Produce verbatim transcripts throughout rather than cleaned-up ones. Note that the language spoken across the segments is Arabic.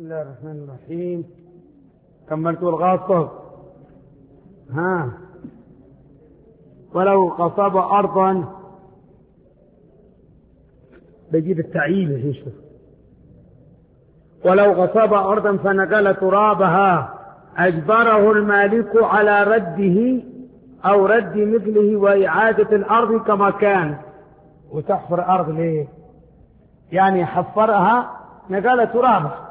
بسم الله الرحمن الرحيم. كملت الغاصب. ها ولو قصب أرضا، بجيب التعيين يشوف. ولو غصب أرضا فنقل ترابها أجبره المالك على رده أو رد مثله وإعادة الأرض كما كان. وتحفر أرض ليه؟ يعني حفرها نقل ترابها،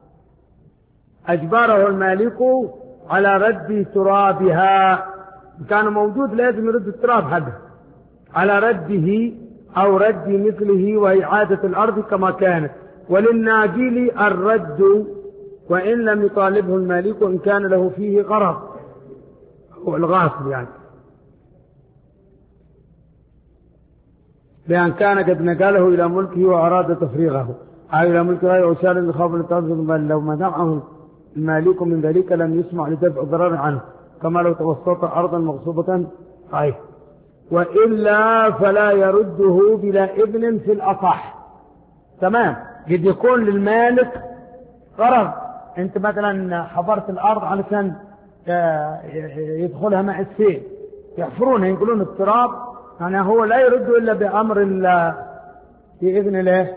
أجبره المالك على رد ترابها. كان موجود لازم يرد التراب هذا على رده أو رد مثله وإعادة الأرض كما كانت. وللناجيل الرد وإن لم يطالبه المالك إن كان له فيه غرض، هو الغاصب يعني، بأن كان قد نقله إلى ملكه وأراد تفريغه أو إلى ملك غيره وسال يخاف لتنزل، بل لو منعه المالك من ذلك لم يسمع لدفع ضرر عنه، كما لو توسط أرضا مغصوبة صحيح. وإلا فلا يرده بلا إذن في الأصح. تمام. قد يكون للمالك غرض، أنت مثلا حفرت الأرض علشان يدخلها مع السيل، يحفرونها ينقلون التراب، يعني هو لا يرد إلا بأمر بإذن له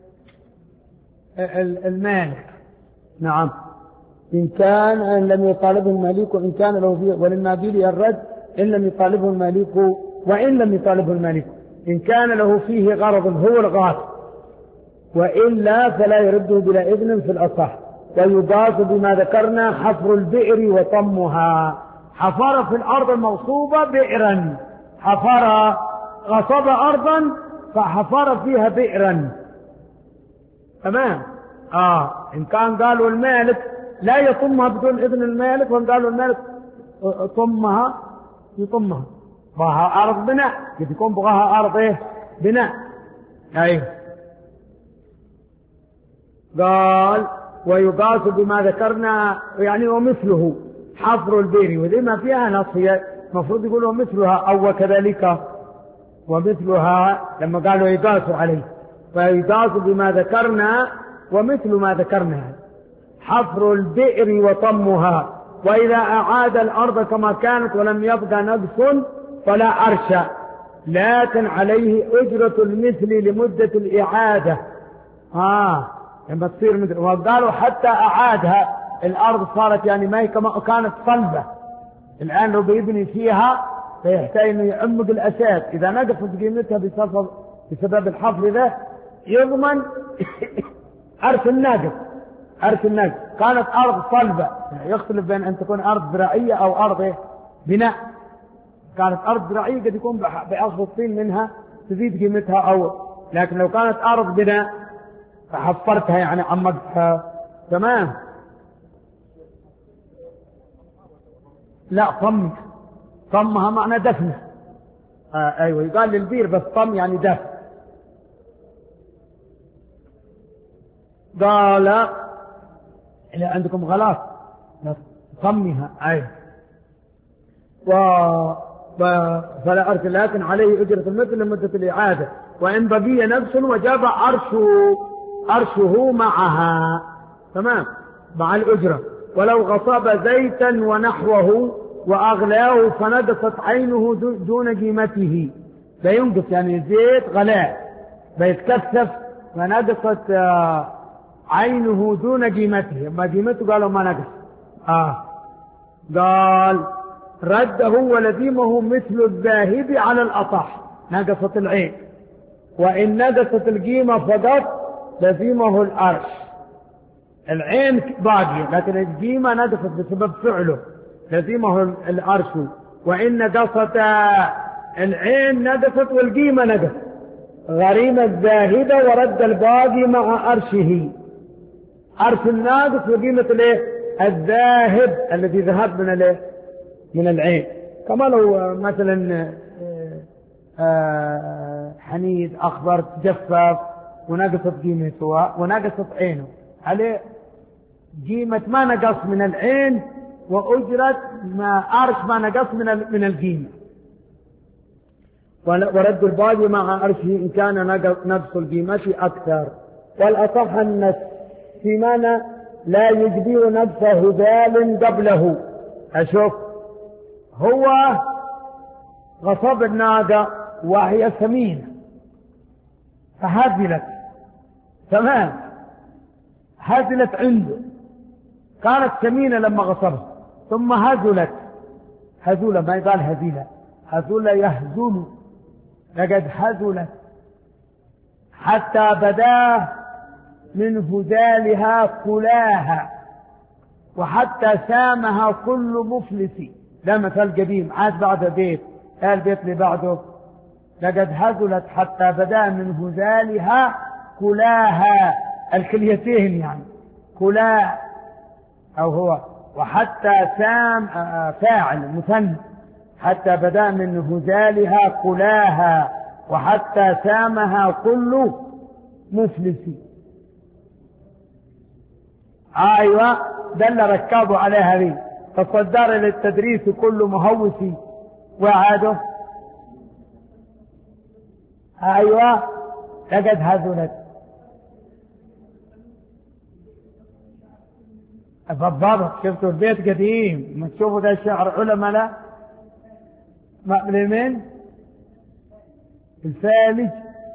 المالك. نعم. إن كان أن لم يطالبه المالك وإن كان له فيه، وللناجيل الرد إن لم يطالبه المالك وإن لم يطالبه المالك إن كان له فيه غرض هو الغاصب، وإلا فلا يرده بلا إذن في الأصح. ويضاف بما ذكرنا حفر البئر وطمها. حفر في الأرض المغصوبة بئرا، حفر غصب أرضا فحفر فيها بئرا. تمام. آه إن كان قالوا المالك لا يطمها بدون إذن المالك، وإن قالوا المالك طمها يطمها. بغاها أرض بناء، قد يكون بغاها أرض إيه بناء. أيه. قال ويقاس بما ذكرنا يعني ومثله حفر البئر، وذي ما فيها نص، هي المفروض يقولوا ومثلها أو وكذلك ومثلها لما قالوا يقاسوا عليه. فيقاس بما ذكرنا ومثل ما ذكرنا حفر البئر وطمها. وإذا أعاد الأرض كما كانت ولم يبقى نقص فلا أرش، لكن عليه أجرة المثل لمدة الإعادة. آه لما تصير مثل، وقالوا حتى أعادها الأرض صارت يعني ما هي كما كانت صلبة، الآن لو بيبني فيها فيحتاج أنه يعمق الأساس. إذا نقصت قيمتها بسبب بسبب الحفر ذا يضمن أرث الناقص. أرث الناقص كانت أرض صلبة، يختلف بين أن تكون أرض زراعية أو أرض بناء. كانت أرض زراعية قد يكون بأخذ الطين منها تزيد قيمتها، أو لكن لو كانت أرض بناء فحفرتها يعني عمقتها. تمام. لا طم، طمها معنى دفنه. آه أيوة يقال للبير بس طم يعني دفن. قال إذا عندكم غلاف طمها أيوة. و... فلا أرث، لكن عليه أجرة المثل لمدة الإعادة. وإن بقي نفس وجاب أرشه أرشه معها. تمام. مع الأجرة. ولو غصب زيتا ونحوه وأغلاه فنقصت عينه دون قيمته، لا ينقص يعني زيت غلاء بيتكثف فنقصت عينه دون قيمته، ما قيمته قالوا ما نقص. آه قال رده ولزيمه مثل الذاهب على الأصح، نقصت العين. وإن نقصت القيمة فقط لزيمه الأرش. العين باقية لكن القيمة نقصت بسبب فعله، لزيمه الأرش. وإن نقصت العين نقصت والقيمة نقصت، غريم الذاهب ورد الباقي مع أرشه. أرش الناقص وقيمة الايه الذاهب الذي ذهب من الايه من العين. كما لو مثلا حنيد أخضر تجفف ونقصت قيمته ونقصت عينه، عليه قيمة ما نقص من العين وأجرة ما أرش ما نقص من من القيمة. ورد الباقي مع أرشه إن كان نقص القيمة أكثر. والأصح أن الثمن لا يجبر نفسه هذال قبله. أشوف هو غصب الناقة وهي سمينة فهزلت، تمام، هزلت عنده، كانت سمينة لما غصبها ثم هزلت. هزولة ما يقال هزيلة، هزولة يهزل، لقد هزلت حتى بدا من هزالها كلاها وحتى سامها كل مفلس. ده مثل قديم عاد بعد بيت، قال البيت اللي بعده لقد هزلت حتى بدا من هزالها كلاها، الكليتين يعني كلا أو هو، وحتى سام فاعل مثنى، حتى بدا من هزالها كلاها وحتى سامها كل مفلس. ايوه ده اللي ركبوا عليها دي، تصدر للتدريس كل مهوس وعاده. ايوه لقد هزلت بالضبط. شفتوا البيت قديم، ما تشوفوا ده شعر علماء لا مؤلمين الفالج.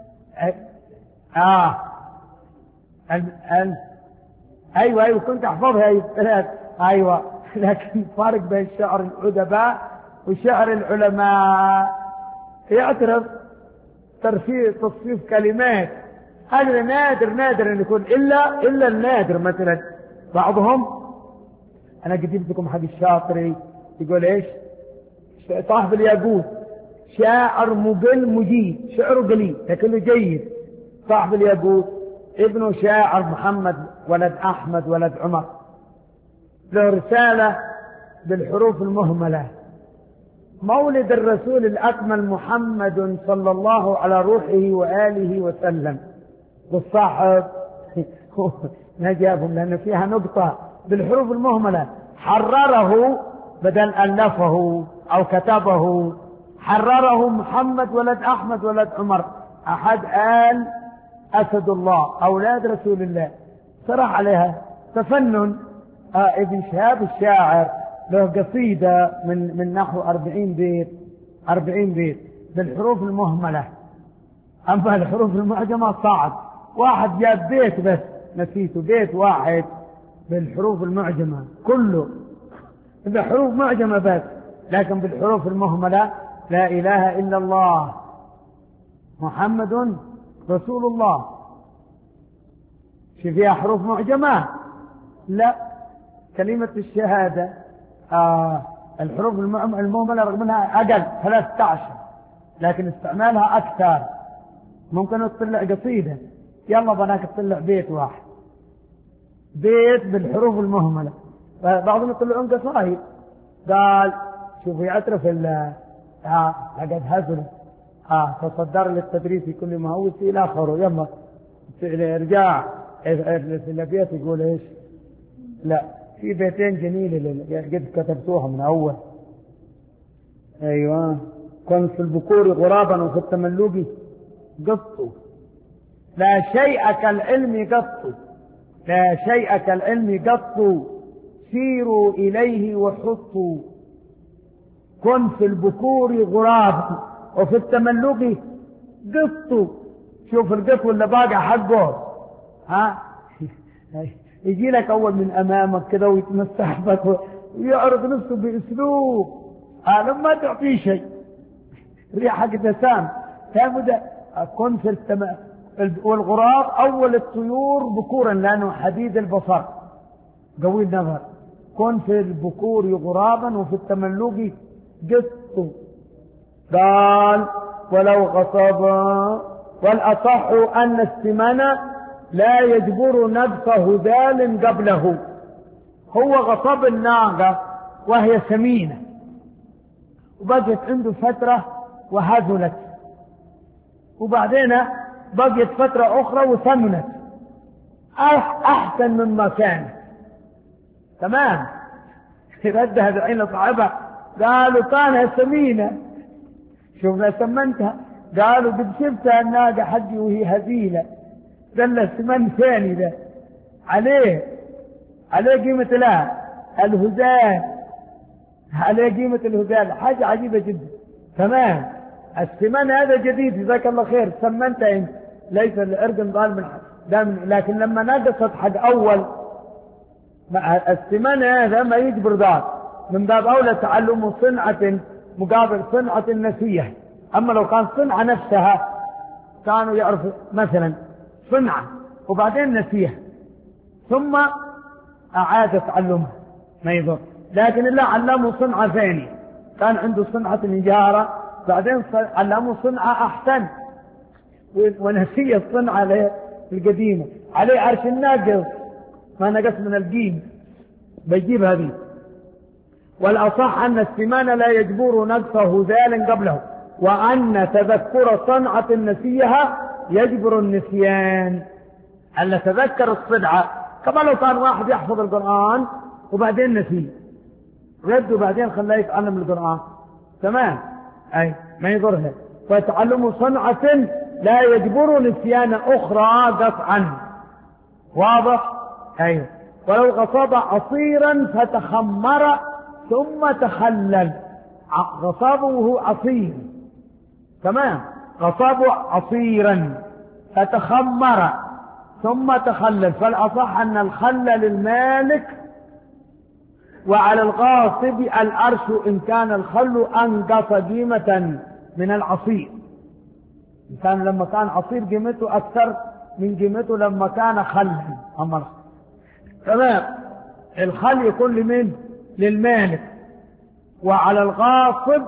اه ال... ال... ايوه ايوه كنت احفظها ايوه ايوه. لكن فرق بين شعر الادباء وشعر العلماء، يعترف ترفيه تصفيف كلمات. هذا نادر نادر ان يكون الا الا النادر. مثلا بعضهم، انا جبت لكم حق الشاطري يقول ايش؟ صاحب الياقوت شاعر مقل مجيد، شعره قليل لكنه جيد. صاحب الياقوت ابنه شاعر محمد ولد احمد ولد عمر، له رسالة بالحروف المهملة: مولد الرسول الأكمل محمد صلى الله على روحه وآله وسلم. والصاحب ما جابهم لأن فيها نقطة بالحروف المهملة، حرره بدل ألفه أو كتبه، حرره محمد ولد أحمد ولد عمر أحد آل أسد الله أولاد رسول الله. صرح عليها تفنن. آه ابن شهاب الشاعر له قصيدة من من نحو أربعين بيت أربعين بيت بالحروف المهملة. أما الحروف المعجمة صعب، واحد جاب بيت بس نسيته، بيت واحد بالحروف المعجمة كله بحروف معجمة بس، لكن بالحروف المهملة لا إله إلا الله محمد رسول الله. شو فيها حروف معجمة؟ لا، كلمة الشهادة آه الحروف المهملة رغم انها اقل ثلاثة عشر لكن استعمالها اكثر. ممكن تطلع قصيدة، يلا بناك تطلع بيت واحد، بيت بالحروف المهملة. بعضهم يطلعون قصائد. قال شوفوا يعترف ال آه لقد هزل آه تصدر للتدريس كل مهوس الى اخره. يلا ارجع في البيت يقول ايش؟ لا، في بيتين جميلة قد كتبتوها من أول. أيوة، كن في البكور غرابا وفي التملق قطوا، لا شيء كالعلم قطوا، لا شيء كالعلم قطوا، سيروا إليه وحطوا. كن في البكور غرابا وفي التملق قطوا. شوف القط اللي باقي حقه، ها يجي لك أول من أمامك كده ويتمسح بك ويعرض نفسه بأسلوب أنا ما تعطيه شيء، ريحة دسام تابدا. كن في التم... والغراب أول الطيور بكورا لأنه حديد البصر قوي النظر. كن في البكور غرابا وفي التملق قط. قال ولو غصب. والأصح أن السمنة لا يجبر نبس هذال قبله. هو غصب الناقة وهي سمينة وبقيت عنده فترة وهزلت، وبعدين بقيت فترة أخرى وثمنت أحسن مما كانت. تمام. ردها العين صعبة، قالوا كانها سمينة شوفنا سمنتها، قالوا قد شفتها الناقة حقي وهي هزيلة، دل السمن ثاني ده عليه. عليه قيمة لا الهزال، عليه قيمة الهزال، حاجة عجيبة جدا. تمام. السمان هذا جديد جزاك الله خير، سمنت انت، ليس الارقم ضال من دام، لكن لما نقصت حق اول السمان هذا ما يجبر ضال، من باب اولى تعلم صنعة مقابل صنعة النسية. اما لو كان صنعة نفسها كانوا يعرفوا مثلا صنعة وبعدين نسيها ثم اعاد تعلمها ما يضر، لكن الله علمه صنعة ثانية، كان عنده صنعة النجارة بعدين علمه صنعة احسن ونسي الصنعة القديمة، عليه عرش الناقص ما نقص من القيم بيجيب هذه. والأصح أن السمان لا يجبر نقصه ذالا قبله، وأن تذكر صنعة نسيها يجبر النسيان. ألا تذكر الصنعة كما لو كان واحد يحفظ القرآن وبعدين نسيه رد وبعدين خلاه يتعلم القرآن تمام، أي ما يضرها. فتعلم صنعة لا يجبر نسيان أخرى قطعا، واضح؟ أيوه. ولو غصب عصيرا فتخمر ثم تخلل، غصبه عصير تمام، غصبه عصيرا فتخمر ثم تخلل، فالأصح أن الخل للمالك وعلى الغاصب الأرش إن كان الخل أنقص قيمة من العصير. إن كان لما كان عصير قيمته أكثر من قيمته لما كان خل. أما تمام. الخل يكون لمن؟ للمالك، وعلى الغاصب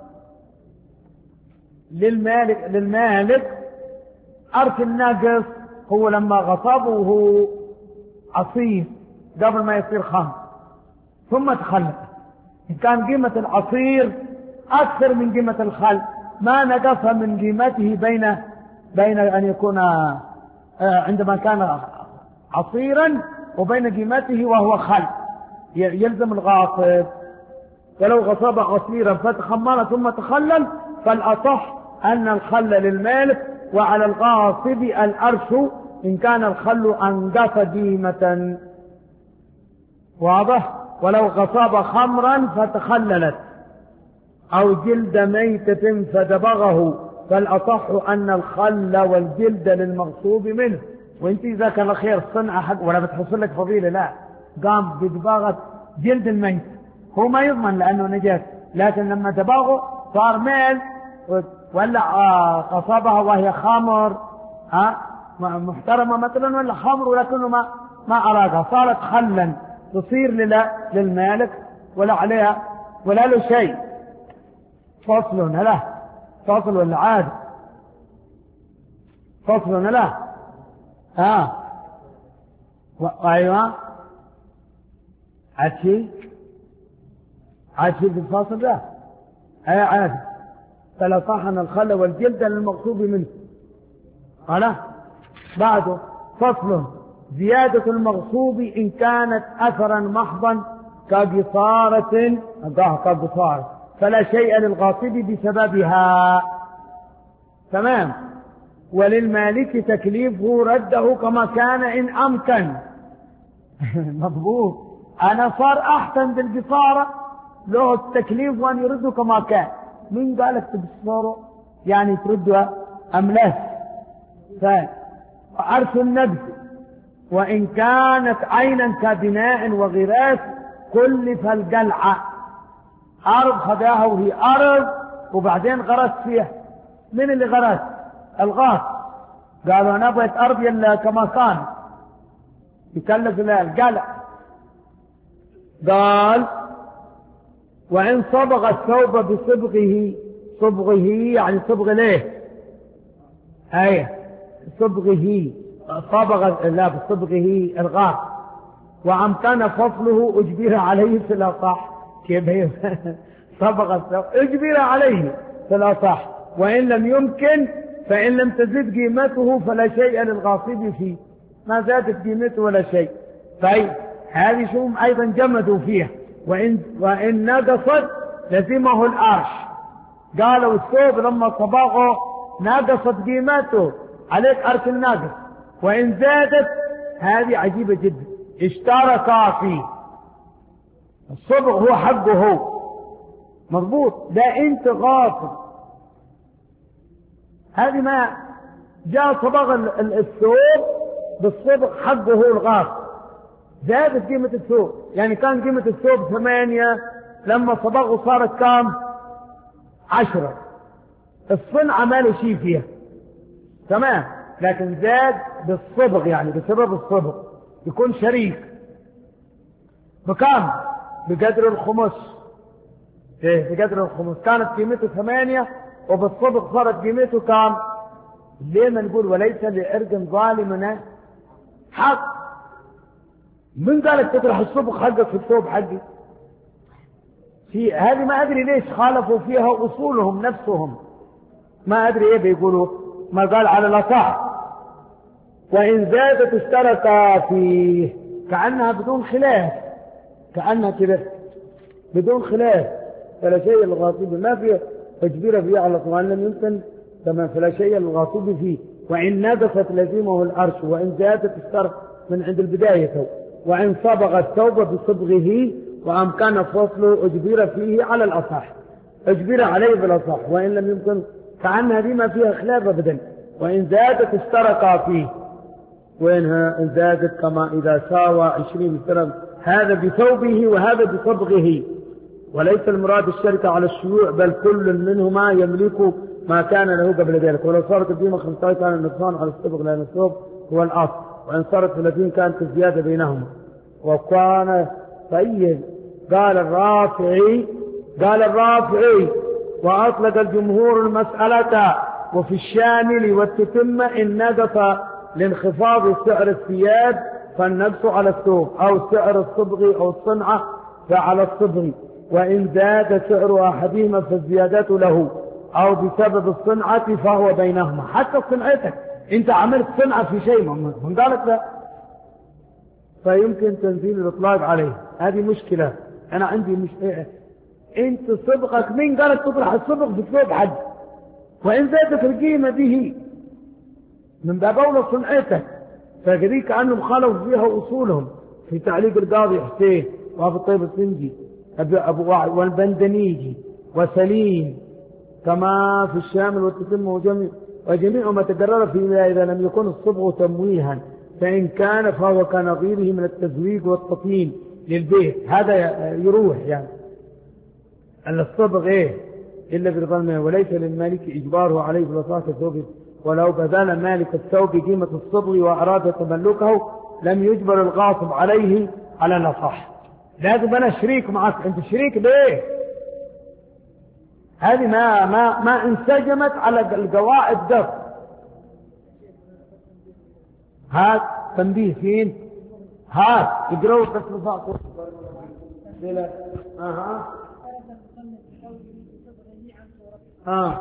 للمالك للمالك أرش الناقص هو لما غصبه عصير قبل ما يصير خمر ثم تخلل. إن كان قيمة العصير أكثر من قيمة الخل ما نقص من قيمته بين بين أن يكون عندما كان عصيرا وبين قيمته وهو خل، يلزم الغاصب. ولو غصب عصيرا فتخمر ثم تخلل فالأصح أن الخل للمالك وعلى الغاصب الأرش إن كان الخل أنقص قيمة، واضح؟ ولو غصب خمرا فتخللت أو جلد ميتة فدبغه فالأصح أن الخل والجلد للمغصوب منه. وانت إذا كان خير صنع حق ولا بتحصل لك فضيلة، لا قام بدباغة جلد الميت هو ما يضمن لأنه نجاس، لكن لما دباغه صار ميل ولا قصبها وهي خمر ها محترمة مثلا ولا خمر ولكنه ما ما أرادها صارت خلا تصير للمالك ولا عليها ولا له شيء. فصل لا فصل ولا عاد فصل لا ها ايوه عشي عشي في الفصل ده اي عاد. فلا طحن الخل والجلد للمغصوب منه. قال بعده فصل زيادة المغصوب إن كانت أثرا محضا كقصارة كقصارة فلا شيء للغاصب بسببها تمام. وللمالك تكليفه رده كما كان إن أمكن. مضبوط. أنا صار أحسن بالقصارة له التكليف وأن يرده كما كان. من قالك تبصره يعني تردها أم لا؟ فعرش النبذ وإن كانت عينا كبناء وغراس كلف القلعة. أرض خداها وهي أرض وبعدين غرس فيها. من اللي غرس؟ الغاص. قالوا أنا بغيت أرض يلا كما كان يكلف لها القلع. قال وإن صبغ الثوب بصبغه صبغه يعني صبغ ليه أيه صبغه صبغ لا بصبغه الغاص وأمكن فصله أجبر عليه في الأصح. كيف هي صبغ الثوب أجبر عليه في الأصح. وإن لم يمكن فإن لم تزد قيمته فلا شيء للغاصب فيه. ما زادت قيمته ولا شيء. طيب هذه شو أيضا جمدوا فيها. وإن, وإن نقصت لزمه الأرش. قالوا الثوب لما صبغه نقصت قيمته عليك أرش الناقص. وإن زادت هذه عجيبة جدا اشتركا فيه. الصبغ هو حقه هو مضبوط، ده انت غاصب. هذه ما جاء صبغ الثوب بالصبغ حقه هو الغاصب، زادت قيمة الثوب. يعني كان قيمة الثوب ثمانية، لما صبغه صارت كام؟ عشرة. الصنعة ما له شيء فيها تمام، لكن زاد بالصبغ، يعني بسبب الصبغ يكون شريك. بكام؟ بقدر الخمس. ايه بقدر الخمس. كانت قيمته ثمانية وبالصبغ صارت قيمته كام؟ ليه ما نقول وليس لعرق ظالمنا حق؟ من قالك تطرح الصبغ حقك في الثوب حقي؟ في هذه ما ادري ليش خالفوا فيها اصولهم نفسهم، ما ادري ايه بيقولوا. ما قال على الاصح وان زادت اشتركا فيه، كانها بدون خلاف، كانها كده بدون خلاف. فلا شيء للغاصب ما فيه تجبير فيه على طبعا لم يمكن كما فلا شيء للغاصب فيه. وان نقصت لزمه الارش، وان زادت اشترك من عند البدايه، وان صبغ الثوب بصبغه وامكن فصله اجبر فيه على الاصح، اجبر عليه بالاصح. وان لم يمكن كأنها دي ما فيها خلاف ابدا. وان زادت اشتركا فيه، وانها ان زادت كما اذا ساوى عشرين اشترك هذا بثوبه وهذا بصبغه. وليس المراد الشركة على الشيوع، بل كل منهما يملك ما كان له قبل ذلك. ولو صارت القيمة خمسة عشر كان النقصان على الصبغ، لأن الثوب هو الأصل. وإن صارت ثلاثين كانت الزيادة بينهما. وكان طيب. قال الرافعي قال الرافعي وأطلق الجمهور المسألة وفي الشامل والتتمة إن نقص لانخفاض سعر الثياب فالنقص على الثوب، أو سعر الصبغ أو الصنعة فعلى الصبغ. وإن زاد سعر أحدهما فالزيادة له، أو بسبب الصنعة فهو بينهما. حتى صنعتك أنت عملت صنعة في شيء من قالت لا، فيمكن تنزيل الإطلاق عليه. هذه مشكلة. أنا عندي مش إيه. أنت صبغك مين قالت تطرح الصبغ في الثوب حد؟ وإن زادت القيمة به من باب أولى صنعتك، فقريك عنهم خالوا فيها أصولهم. في تعليق القاضي حسين وأبو الطيب السنجي أبو والبندنيجي وسليم كما في الشامل والتتمة وجميع وجميع ما تكرر فيما إذا لم يكن الصبغ تمويها، فإن كان فهو كنظيره من التزويج والتطيين للبيت. هذا يروح يعني أن الصبغ إيه إلا برضا، وليس للمالك إجباره عليه بلصاة الثوب. ولو بذل مالك الثوب قيمة الصبغ وأراد تملكه لم يجبر الغاصب عليه على الأصح. لازم أنا شريك معك. أنت شريك ليه؟ هذه ما ما ما انسجمت على القواعد ده. هات تنبيه فين؟ هات اقرأوا بس رفاقه. اها اه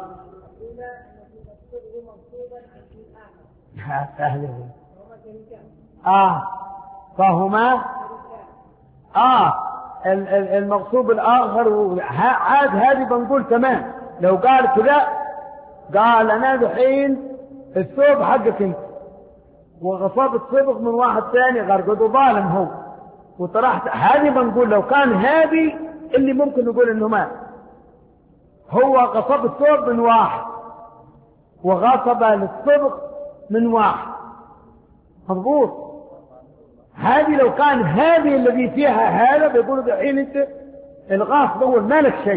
اه فهما اه المغصوب الآخر. عاد هذه بنقول تمام. لو قال كذا قال أنا دحين الثوب حقك انت وغصبت صبغ من واحد ثاني غرقده ظالم هو وطرحت، هذه بنقول لو كان هذه اللي ممكن نقول انه ما هو غصب الثوب من واحد وغصب للصبغ من واحد مضبوط. هذه لو كان هذه الذي فيها هذا بيقولوا دحين انت الغاصب هو مالك شيء.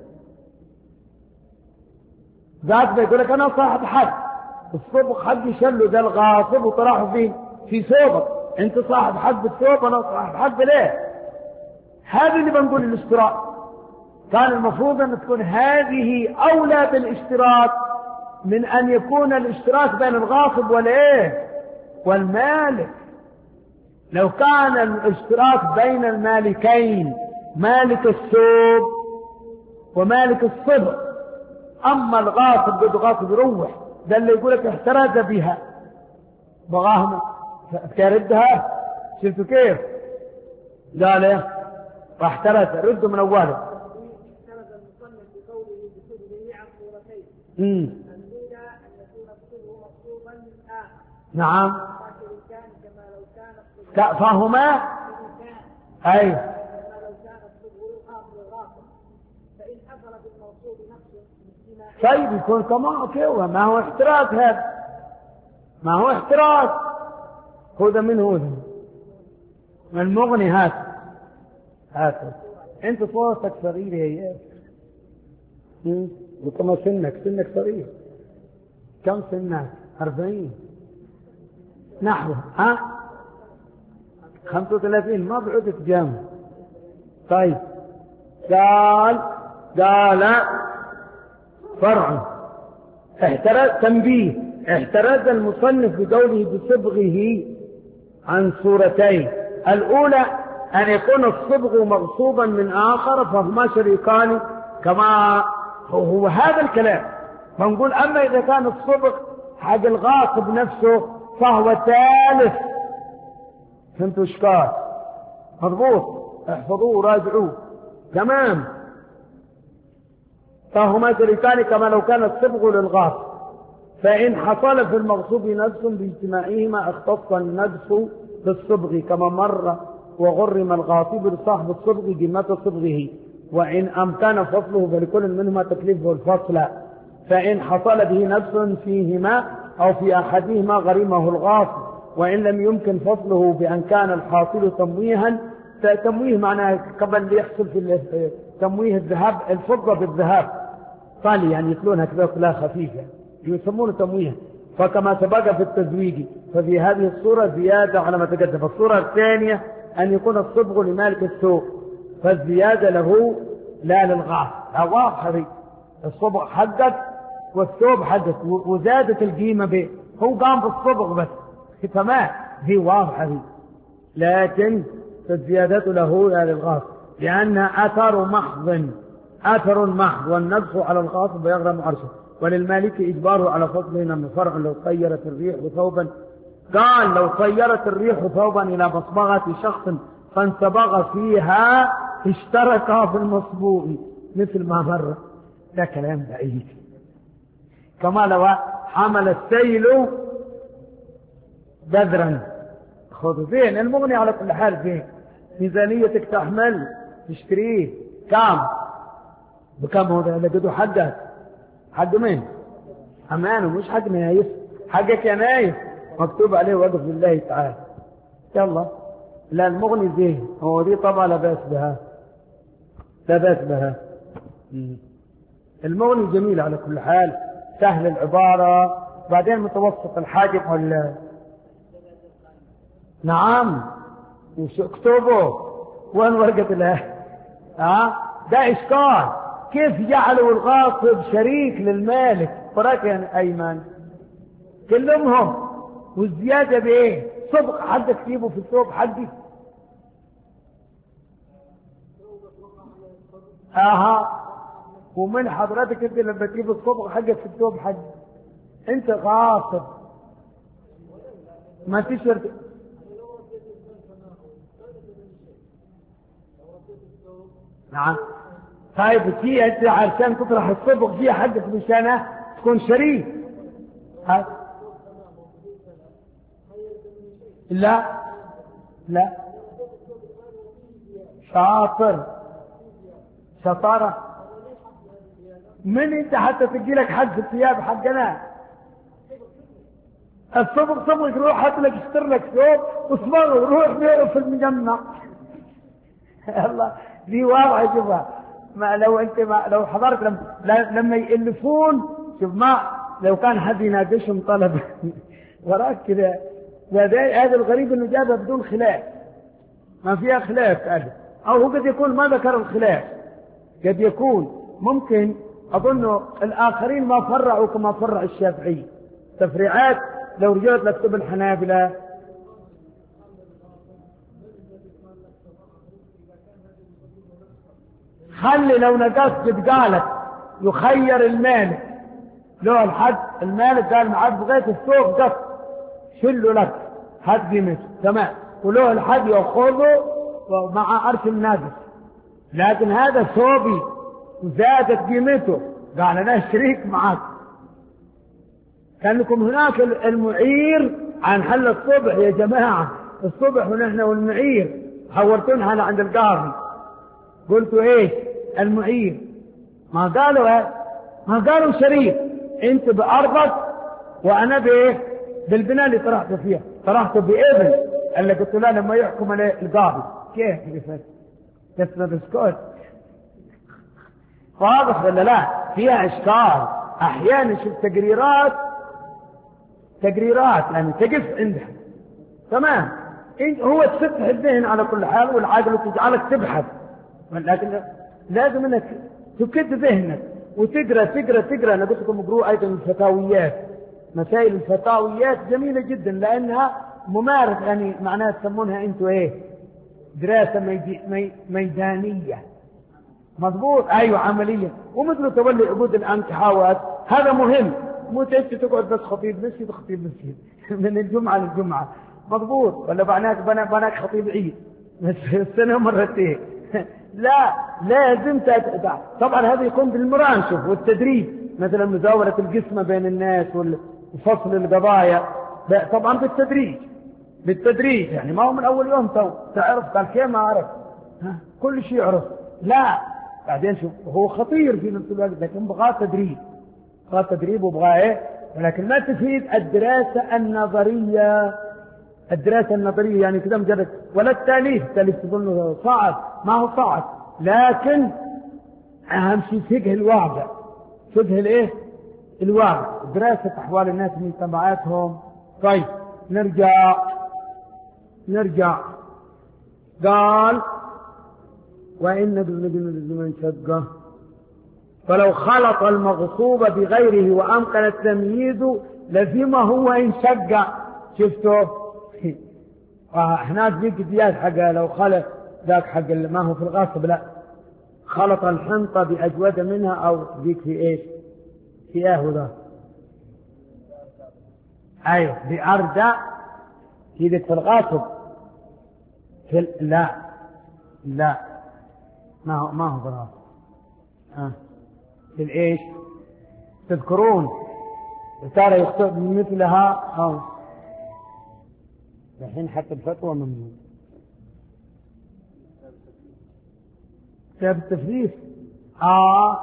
ذات بيقول لك انا صاحب حق، الصبغ حقي شله ده الغاصب وطرحه فين؟ في ثوبك. انت صاحب حق بالثوب انا صاحب حق ليه؟ هذا اللي بنقول الاشتراك. كان المفروض ان تكون هذه اولى بالاشتراك من ان يكون الاشتراك بين الغاصب والايه والمالك. لو كان الاشتراك بين المالكين مالك الثوب ومالك الصبغ، اما الغاصب بده غاصب يروح ده اللي يقول لك احترز بها بغاهم تردها شفتوا كيف؟ قال ايه؟ واحترز رده من اوله. احترز المصنف بقوله بصدق جميع الصورتين. امم الاولى ان يكون الصبغ مطلوبا للاخر. نعم. كان كما لو كان الصبغ فهما أي لو كان الصبغ آخر الغاصب فإن حصل في الموصول نقص طيب يكون كما كيوه ما هو احتراز هذا ما هو احتراز هذا من هذا من المغني هذا هذا انت صوتك صغير يا ايه وكما سنك سنك صغير كم سنك أربعين نحو ها خمسة وثلاثين ما بعدت جامع طيب قال قال فرع احترز تنبيه احترز المصنف بقوله بصبغه عن صورتين الأولى أن يكون الصبغ مغصوبا من آخر فهما شريكان كما هو هذا الكلام فنقول أما إذا كان الصبغ حق الغاصب نفسه فهو ثالث فهمتوا اشكال مضبوط احفظوه وراجعوه تمام فهما شريكان كما لو كان الصبغ للغاصب فإن حصل في المغصوب نفس باجتماعهما اختص النفس بالصبغ كما مر وغرم الغاصب لصاحب الصبغ ذمة صبغه وإن أمكن فصله فلكل منهما تكليفه الفصل فإن حصل به نفس فيهما أو في أحدهما غرمه الغاصب وإن لم يمكن فصله بأن كان الحاصل تمويها تمويه معناه قبل اللي يحصل في تمويه الذهب الفضة بالذهب طالي يعني يتلونها كذا كلها خفيفة يسمونه تمويه فكما سبق في التزويج ففي هذه الصورة زيادة على ما تقدم الصورة الثانية أن يكون الصبغ لمالك السوق فالزيادة له لا للغاص واضح الصبغ حقك والثوب حقك وزادت القيمة به هو قام بالصبغ بس تمام هي واضحة هي لكن فالزيادة له لا للغاص لأنها أثر محض أثر محض والنبس على الغاصب يغرم عرشه وللمالك إجباره على فضله من فرع لو طيرت الريح ثوبا قال لو طيرت الريح ثوبا إلى مصبغة شخص فانصبغ فيها اشتركا في المصبوغ مثل ما مر ده كلام بعيد كما لو حمل السيل بذرا خذوا زين المغني على كل حال زين ميزانيتك تحمل تشتريه كام بكم هو ده لقيته حقك حق مين أمانه مش حق نايف حقك يا نايف مكتوب عليه وقف لله تعالى يلا لا المغني زين هو دي طبعا لا بأس بها لا بأس بها المغني جميل على كل حال سهل العبارة بعدين متوسط الحاجب ولا نعم وش اكتبه وين ورقة الله ها ده إشكال كيف جعلوا الغاصب شريك للمالك فراك يا أيمن كلمهم والزيادة بإيه صبغ حدك تجيبه في الثوب حدي اها ومن حضرتك انت لما تجيب الصبغ حقك في الثوب حد انت غاصب ما تشرت نعم طيب في انت عشان تطرح الصبغ فيها حدك مشانه تكون شريك ها لا لا شاطر شطارة من انت حتى تجي لك حد في الثياب حقنا الصبغ صبغ روح حط لك اشتر لك ثوب وصبغه روح بيعه في المجمع الله دي واضحه شوفها ما لو انت ما لو حضرت لما, لما يألفون شوف ما لو كان حد يناقشهم طلب وراك كذا هذا الغريب انه جابها بدون خلاف ما فيها خلاف هذا او هو قد يكون ما ذكر الخلاف قد يكون ممكن اظن الاخرين ما فرعوا كما فرع الشافعي تفريعات لو رجعت لكتب الحنابلة خلي لو نقصت قالت يخير المالك لو الحد المالك قال معاد بغيت السوق قص شلوا لك حد قيمته تمام ولو الحد يأخذه مع عرش الناقص لكن هذا ثوبي وزادت قيمته قال انا شريك معك كان لكم هناك المعير عن حل الصبح يا جماعة الصبح ونحن والمعير حورتونها أنا عند القاضي قلتوا ايش المعير؟ ما قالوا ايه؟ ما قالوا شريك، انت بأرضك وانا بايه؟ بالبناء اللي طرحته فيها، طرحته بابن اللي قلت له لما يحكم عليه القاضي. كيف كيف تسمى بسكوت؟ واضح ولا لا؟ فيها اشكال. احيانا شوف تقريرات تقريرات يعني تقف عندها تمام، هو تفتح الذهن على كل حال والعقل تجعلك تبحث، لكن لازم انك تكد ذهنك وتقرا تقرا تقرا. انا قلت لكم اقروا ايضا الفتاويات، مسائل الفتاويات جميله جدا لانها ممارس، يعني معناها تسمونها انتم ايه؟ دراسه ميدي مي ميدانيه. مضبوط، ايوه عمليه. ومثل تولي عقود الانكحاوات هذا مهم، مو انت تقعد بس خطيب مسجد خطيب مسجد من الجمعه للجمعه. مضبوط، ولا بعناك بناك خطيب عيد السنه مرتين لا، لازم تتبع. طبعا هذا يكون بالمرانشف والتدريب، مثلا مزاولة القسمة بين الناس وفصل القضايا، طبعا بالتدريج بالتدريج يعني ما هو من اول يوم تو تعرف قال كيف ما عرف كل شيء عرف، لا بعدين شوف هو خطير في نفس الوقت لكن بغاه تدريب، بغاه تدريب وبغاه ايه، ولكن ما تفيد الدراسة النظرية. الدراسة النظرية يعني كذا مجرد، ولا التاليف، التاليف تظنه صعب، ما هو صعب، لكن أهم شيء فقه الواقع، فقه الايه؟ الواقع، دراسة أحوال الناس من مجتمعاتهم. طيب نرجع نرجع قال وإن من شقه فلو خلط المغصوب بغيره وأمكن التمييز لزمه وإن شق. شفتوا هناك ذيك زياد حق لو خلط ذاك حق ما هو في الغصب، لا خلط الحنطة بأجود منها أو ذيك في إيش في آه ذا أيوه بأردى في ذيك في الغصب في لا لا ما هو ما هو في الغصب آه. في الإيش تذكرون ترى يخطئ مثلها أو الحين حتى الفتوى ممنوع. كتاب التفليس آه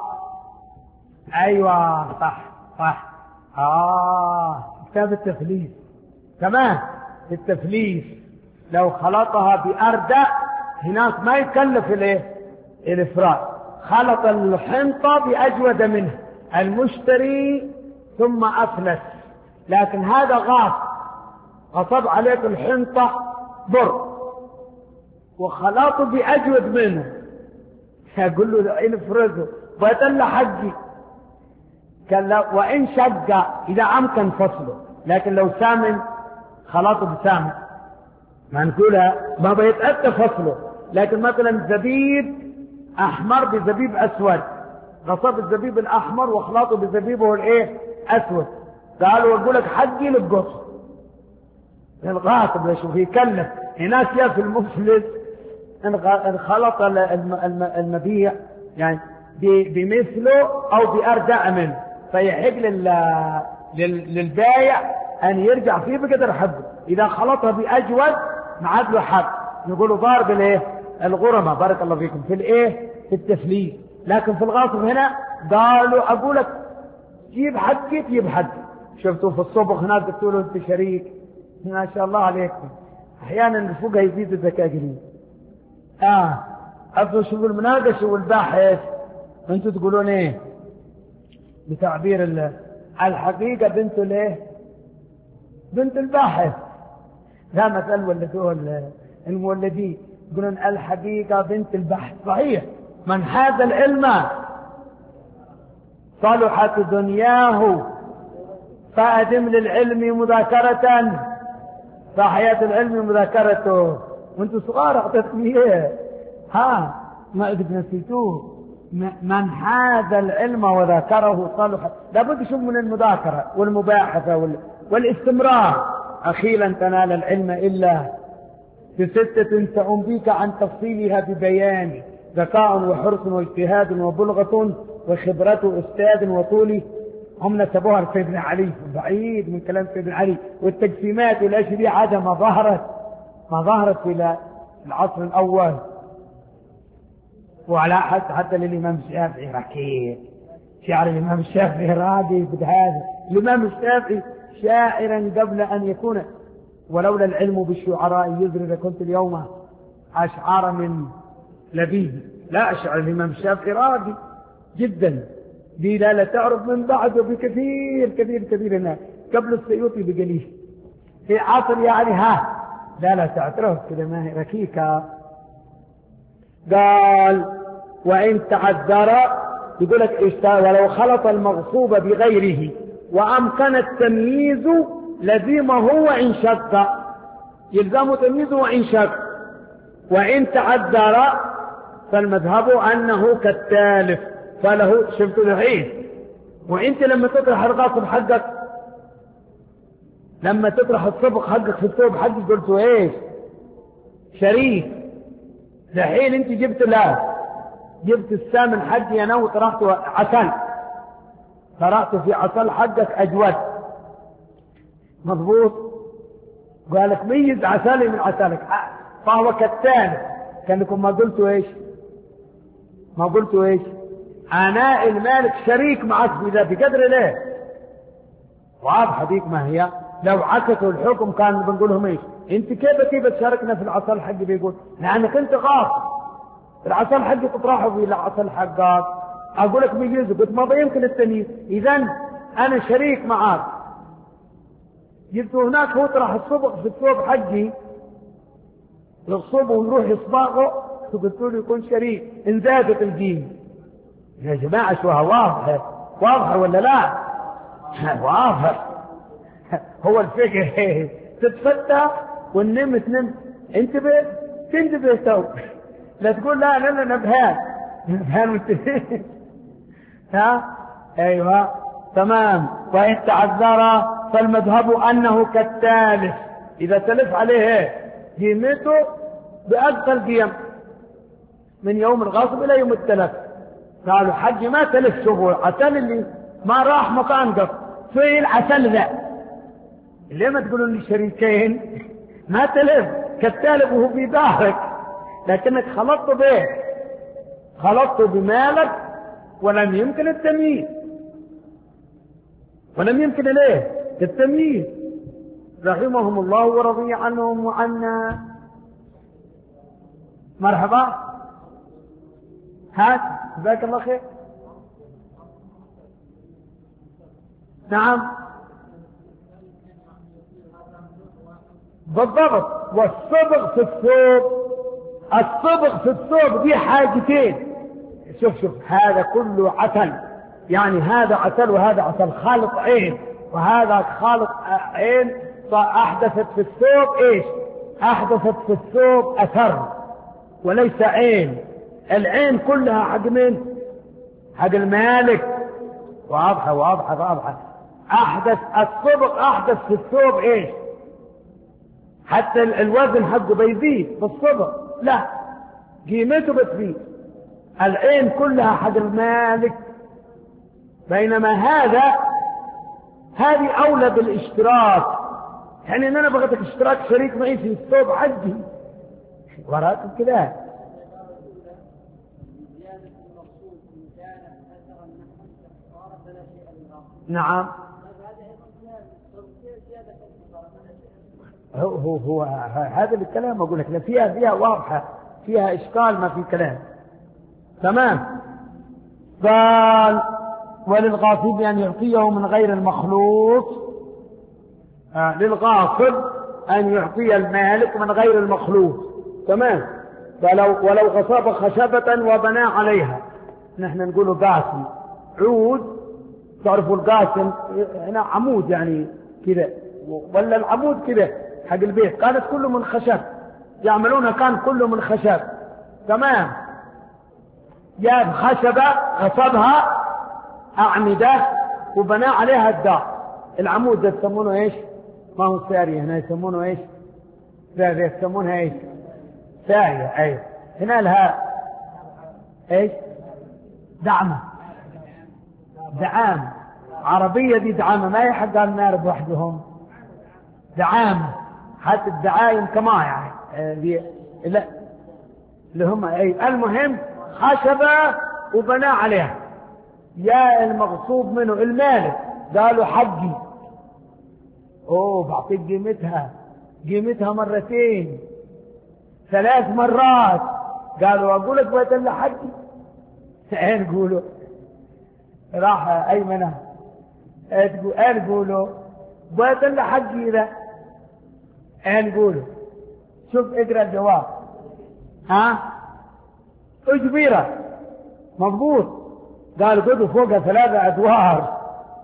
أيوة صح صح آه كتاب التفليس كمان. التفليس لو خلطها بأردى هناك ما يكلف الايه الإفراد، خلط الحنطة بأجود منه المشتري ثم أفلس، لكن هذا غاص غصب عليك الحنطة بر وخلاطه بأجود منه، يقول له إن فرزه بيطلع حقي قال له وإن شق إذا أمكن فصله، لكن لو سامن خلاطه بسامن ما نقولها ما بيتأتى فصله. لكن مثلا زبيب أحمر بزبيب أسود، غصب الزبيب الأحمر وخلاطه بزبيبه الإيه أسود، قالوا يقول لك حقي للقصر الغاصب. شوف يكلف هناك يا في المفلس ان خلط المبيع يعني بمثله او بأردع منه فيحق للبايع ان يرجع فيه بقدر حقه. اذا خلطها باجود ما عاد له حق، نقولوا ضارب الايه الغرمه بارك الله فيكم في الايه في التفليس. لكن في الغاصب هنا قالوا اقول لك جيب حقي تجيب حقي. شفتوا في الصبغ هناك قلت له انت شريك ما شاء الله عليكم، احيانا الفقه يزيد الذكاء قليل. اه اصل شوفوا المناقشه والباحث انتوا تقولون ايه بتعبير الحقيقه بنت الايه بنت الباحث، لا مثل ولدوه المولدين يقولون الحقيقه بنت البحث. صحيح من هذا العلم صلحت دنياه فأدم للعلم مذاكرة فحياة العلم مذاكرته. وانتوا صغار اعطيتكم ايه ها ما قد نسيتوه. من هذا العلم وذاكره صالح، لابد يشوف من المذاكرة والمباحثة وال... والاستمرار. أخي لن تنال العلم إلا بستة تعم بك عن تفصيلها ببيان، ذكاء وحرص واجتهاد وبلغة وخبرة أستاذ وطول. هم نسبوها لسيدنا علي بعيد من كلام سيدنا علي، والتجسيمات والأشياء عادة ما ظهرت ما ظهرت في العصر الأول، وعلى حتى, حتى للإمام الشافعي ركيك شعر الإمام الشافعي راقي بهذا. الإمام الشافعي شاعرا قبل أن يكون، ولولا العلم بالشعراء يزري لكنت اليوم أشعار من لبيب. لا، أشعر الإمام الشافعي راقي جدا، دي لا لا تعرف من بعده بكثير كثير كثير الناس قبل السيوطي بقليل في عصر يعني ها لا لا تعترف كده ما هي ركيكة. قال وإن تعذر، يقول لك ولو خلط المغصوب بغيره وأمكن التمييز لزمه وإن شك، يلزم تمييزه وإن شك. وإن تعذر فالمذهب أنه كالتالف، فله شفت العيد. وإنت لما تطرح الغاصب حقك، لما تطرح الصبغ حقك في الثوب حقك قلتوا ايش؟ شريك. الحين انت جبت لا جبت السامن حقي انا وطرحته عسل، طرحته في عسل حقك اجود مضبوط، قالك ميز عسلي من عسلك، فهو كالتالف. كانكم ما قلتوا ايش؟ ما قلتوا ايش؟ انا المالك شريك معك في ذا بقدر ليه؟ واضحه ديك ما هي. لو عكسوا الحكم كان بنقول لهم ايش؟ انت كيف كيف تشاركنا في العسل حقي؟ بيقول لانك انت غاصب، العسل حقي تطرحه في العسل حقك. اقول لك بيجوز، قلت ما يمكن التمييز، اذا انا شريك معك. جبت هناك هو طرح الصبغ في الثوب حقي، يصبه ويروح يصبغه، قلت له يكون شريك. ان زادت الجيم يا جماعه شو واضحه واضحه ولا لا؟ واضح. هو الفقه تتفتح والنم تنم، انتبه تنتبه تو، لا تقول لا لا لا نبهان نبهان وانتبه. ها ايوه تمام. وان تعذر فالمذهب انه كالتالف، اذا تلف عليه قيمته باقصى القيم من يوم الغصب الى يوم التلف. قالوا حجي ما تلف، شوفوا العسل اللي ما راح مكان قص في العسل ذا، ليه ما تقولون لي شريكين؟ ما تلف كالتالف وهو في ظهرك، لكنك خلطت به، خلطت بمالك ولم يمكن التمييز، ولم يمكن ليه التمييز. رحمهم الله ورضي عنهم وعنا. مرحبا، هات جزاك الله خير. نعم بالضبط. والصبغ في الثوب، الصبغ في الثوب دي حاجتين. شوف شوف هذا كله عسل، يعني هذا عسل وهذا عسل خالط عين، وهذا خالط عين، فأحدثت في الثوب ايش؟ أحدثت في الثوب أثر وليس عين. العين كلها حق من؟ حق المالك. واضحة واضحة واضحة. أحدث الصبغ أحدث في الثوب ايش؟ حتى الوزن حقه بيزيد بالصبغ، لا قيمته بتزيد. العين كلها حق المالك، بينما هذا هذه أولى بالاشتراك. يعني ان انا بغيتك اشتراك شريك معي في الثوب حقي وراك كده. نعم هو هو, هو هذا الكلام اقول لك فيها فيها واضحه، فيها اشكال ما في كلام. تمام. قال وللغاصب ان يعطيه من غير المخلوط، آه للغاصب ان يعطي المالك من غير المخلوط. تمام. ولو ولو غصب خشبة وبنى عليها، نحن نقوله قاسم عود، تعرفوا القاسم هنا عمود يعني كذا، ولا العمود كذا حق البيت، كانت كله من خشب يعملونها، كان كله من خشب. تمام. جاب خشبة غصبها أعمدة وبنى عليها الدار. العمود ده يسمونه ايش؟ ما هو سارية، هنا يسمونه ايش؟ سارية يسمونها ايش؟ سارية. ايوه هنا لها ايش؟ دعمة. دعامة عربية دي، دعامة ما يحق المارب وحدهم، دعامة. حتى الدعايم كما يعني لا اللي هم أي المهم خشبة وبنى عليها. يا المغصوب منه المالك قالوا حقي، اوه بعطيك قيمتها، قيمتها مرتين ثلاث مرات. قالوا اقول لك بيت الله حقي، اين قولوا راح ايمنه اين قولوا بيت الله حقي ذا، اين قولوا شوف اقرا الجواب. ها اجبيره مضبوط. قال قدوا فوقها ثلاثة أدوار،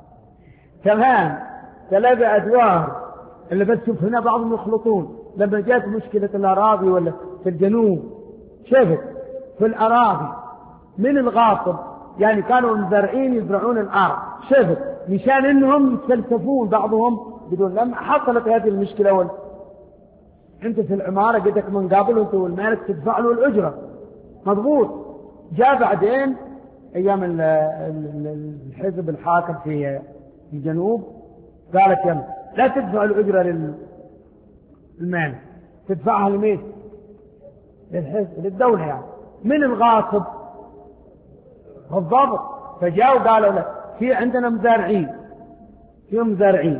تمام ثلاثة أدوار. اللي بس شوف هنا بعضهم يخلطون لما جات مشكلة الأراضي ولا في الجنوب، شفت في الأراضي من الغاصب يعني كانوا مزارعين يزرعون الأرض، شفت مشان إنهم يتفلسفون بعضهم بدون. لما حصلت هذه المشكلة وال... أنت في العمارة قدك من قابل أنت والمالك تدفع له الأجرة مضبوط. جاء بعدين أيام الحزب الحاكم في الجنوب قالت يلا لا تدفع الأجرة للمال، تدفعها لمين؟ للحزب للدولة يعني من الغاصب بالضبط. فجاءوا قالوا لا في عندنا مزارعين، في مزارعين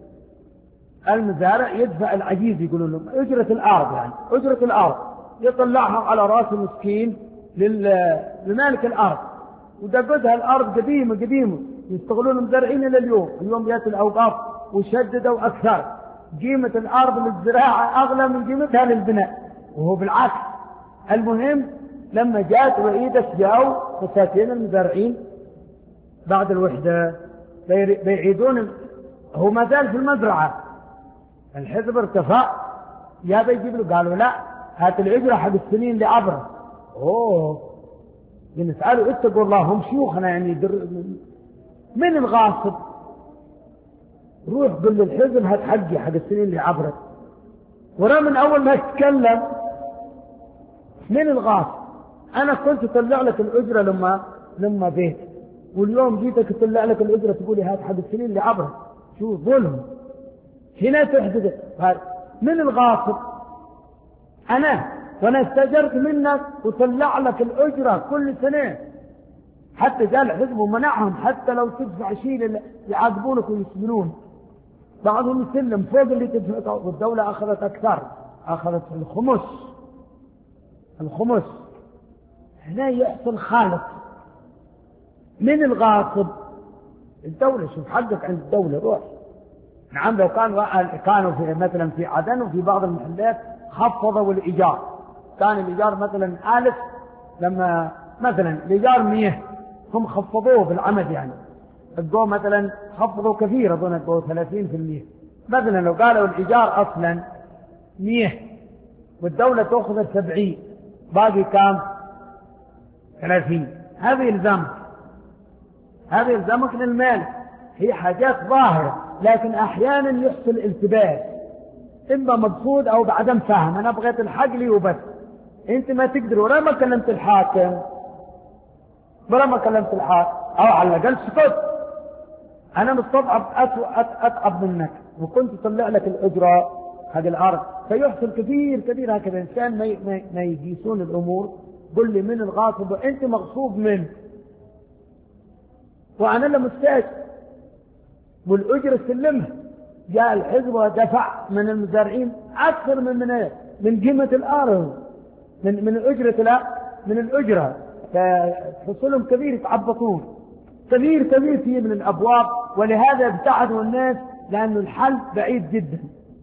المزارع يدفع العجيز يقولون لهم أجرة الأرض، يعني أجرة الأرض يطلعها على رأس مسكين لمالك الأرض، ودقتها الأرض قديمة قديمة يستغلون المزارعين إلى اليوم. اليوم يأتي الأوقاف وشددوا أكثر، قيمة الأرض للزراعة أغلى من قيمتها للبناء، وهو بالعكس. المهم لما جاءت رئيدة جاءوا فساتين المزارعين بعد الوحدة بيعيدون، هو ما زال في المزرعة، الحزب ارتفع يا بيجيب له، قالوا لا هات الأجرة حق السنين اللي عبره. اوه بنسأله اتقوا الله، هم شيوخنا يعني در... من الغاصب روح قل للحزب هات حقي حق السنين اللي عبرت، ورا من اول ما تتكلم من الغاصب. انا كنت اطلع لك الاجره لما لما بيت، واليوم جيتك اطلع لك الاجره تقولي هات حق السنين اللي عبرت. شو ظلم هنا تحدث من الغاصب. انا وانا استاجرت منك وطلع لك الاجره كل سنه، حتى جاء الحزب ومنعهم حتى لو تدفع شيء يعاقبونك ويسجنون. بعضهم يسلم فوق اللي تدفع، والدوله اخذت اكثر، اخذت الخمس الخمس. هنا يحصل خالط من الغاصب. الدوله شوف حقك عند الدوله روح. نعم لو كانوا كانوا في مثلا في عدن وفي بعض المحلات خفضوا الايجار، كان الإيجار مثلا ألف، لما مثلا الإيجار مية هم خفضوه بالعمد، يعني ادوا مثلا خفضوا كثير، اظن ادوا ثلاثين في المية. مثلا لو قالوا الإيجار أصلا مية والدولة تأخذ سبعين، باقي كام؟ ثلاثين. هذه يلزمك، هذه يلزمك للمال. هي حاجات ظاهرة، لكن أحيانا يحصل التباس، إما مقصود أو بعدم فهم. أنا بغيت الحق لي وبس، انت ما تقدر ولا ما كلمت الحاكم ولا ما كلمت الحاكم، او على الاقل سكت. انا مستضعف اتعب منك وكنت اطلع لك الاجره حق الارض. فيحصل كثير كثير هكذا انسان ما ما يقيسون الامور. قل لي من الغاصب وانت مغصوب منه، وانا اللي مستاجر والاجره سلمها. جاء الحزب ودفع من المزارعين اكثر من من من قيمه الارض، من من الأجرة، لا من الأجرة، فحصلهم كثير يتعبطون كثير كثير فيه من الأبواب. ولهذا ابتعدوا الناس لأن الحل بعيد جدا.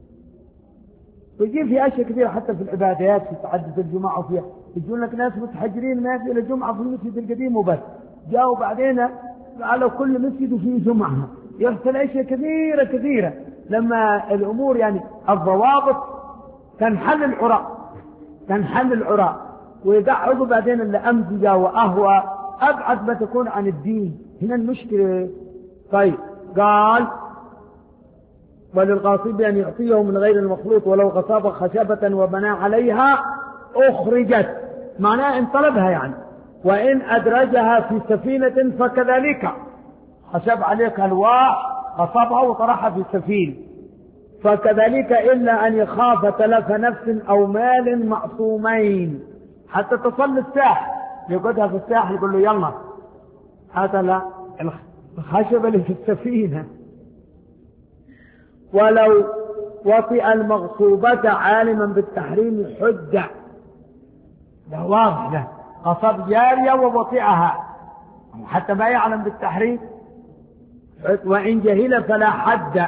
ويجي في أشياء كثيرة حتى في العبادات، في تعدد الجمعة وفيها يجون لك ناس متحجرين ما في إلى جمعة في المسجد القديم وبس. جاءوا بعدين قالوا كل مسجد فيه جمعة. يحصل أشياء كثيرة كثيرة لما الأمور يعني الضوابط تنحل العراء تنحل العراء ويقعدوا بعدين اللي أمزجة وأهوى أبعد ما تكون عن الدين. هنا المشكلة. طيب قال وللغاصب أن يعطيه من غير المخلوط ولو غصب خشبة وبنى عليها أخرجت، معناه إن طلبها يعني، وإن أدرجها في سفينة فكذلك. خشب عليك الواح غصبها وطرحها في السفينة فكذلك إلا أن يخاف تلف نفس أو مال معصومين. حتى تصل الساحل يقعدها في الساحل يقول له يلا هذا لا الخشب اللي في السفينة. ولو وطئ المغصوبة عالما بالتحريم حج، ده واضح، ده قصد جارية ووطئها حتى ما يعلم بالتحريم. وإن جهل فلا حد.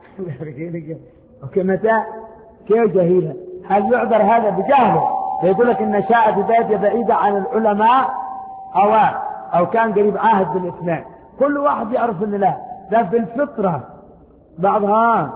متى كيف جهيلة؟ هل يعذر هذا بجهله؟ فيقول لك إن شاءت ذات بعيدة عن العلماء أو أو كان قريب عهد بالإسلام. كل واحد يعرف إن لا، ده بالفطرة بعضها.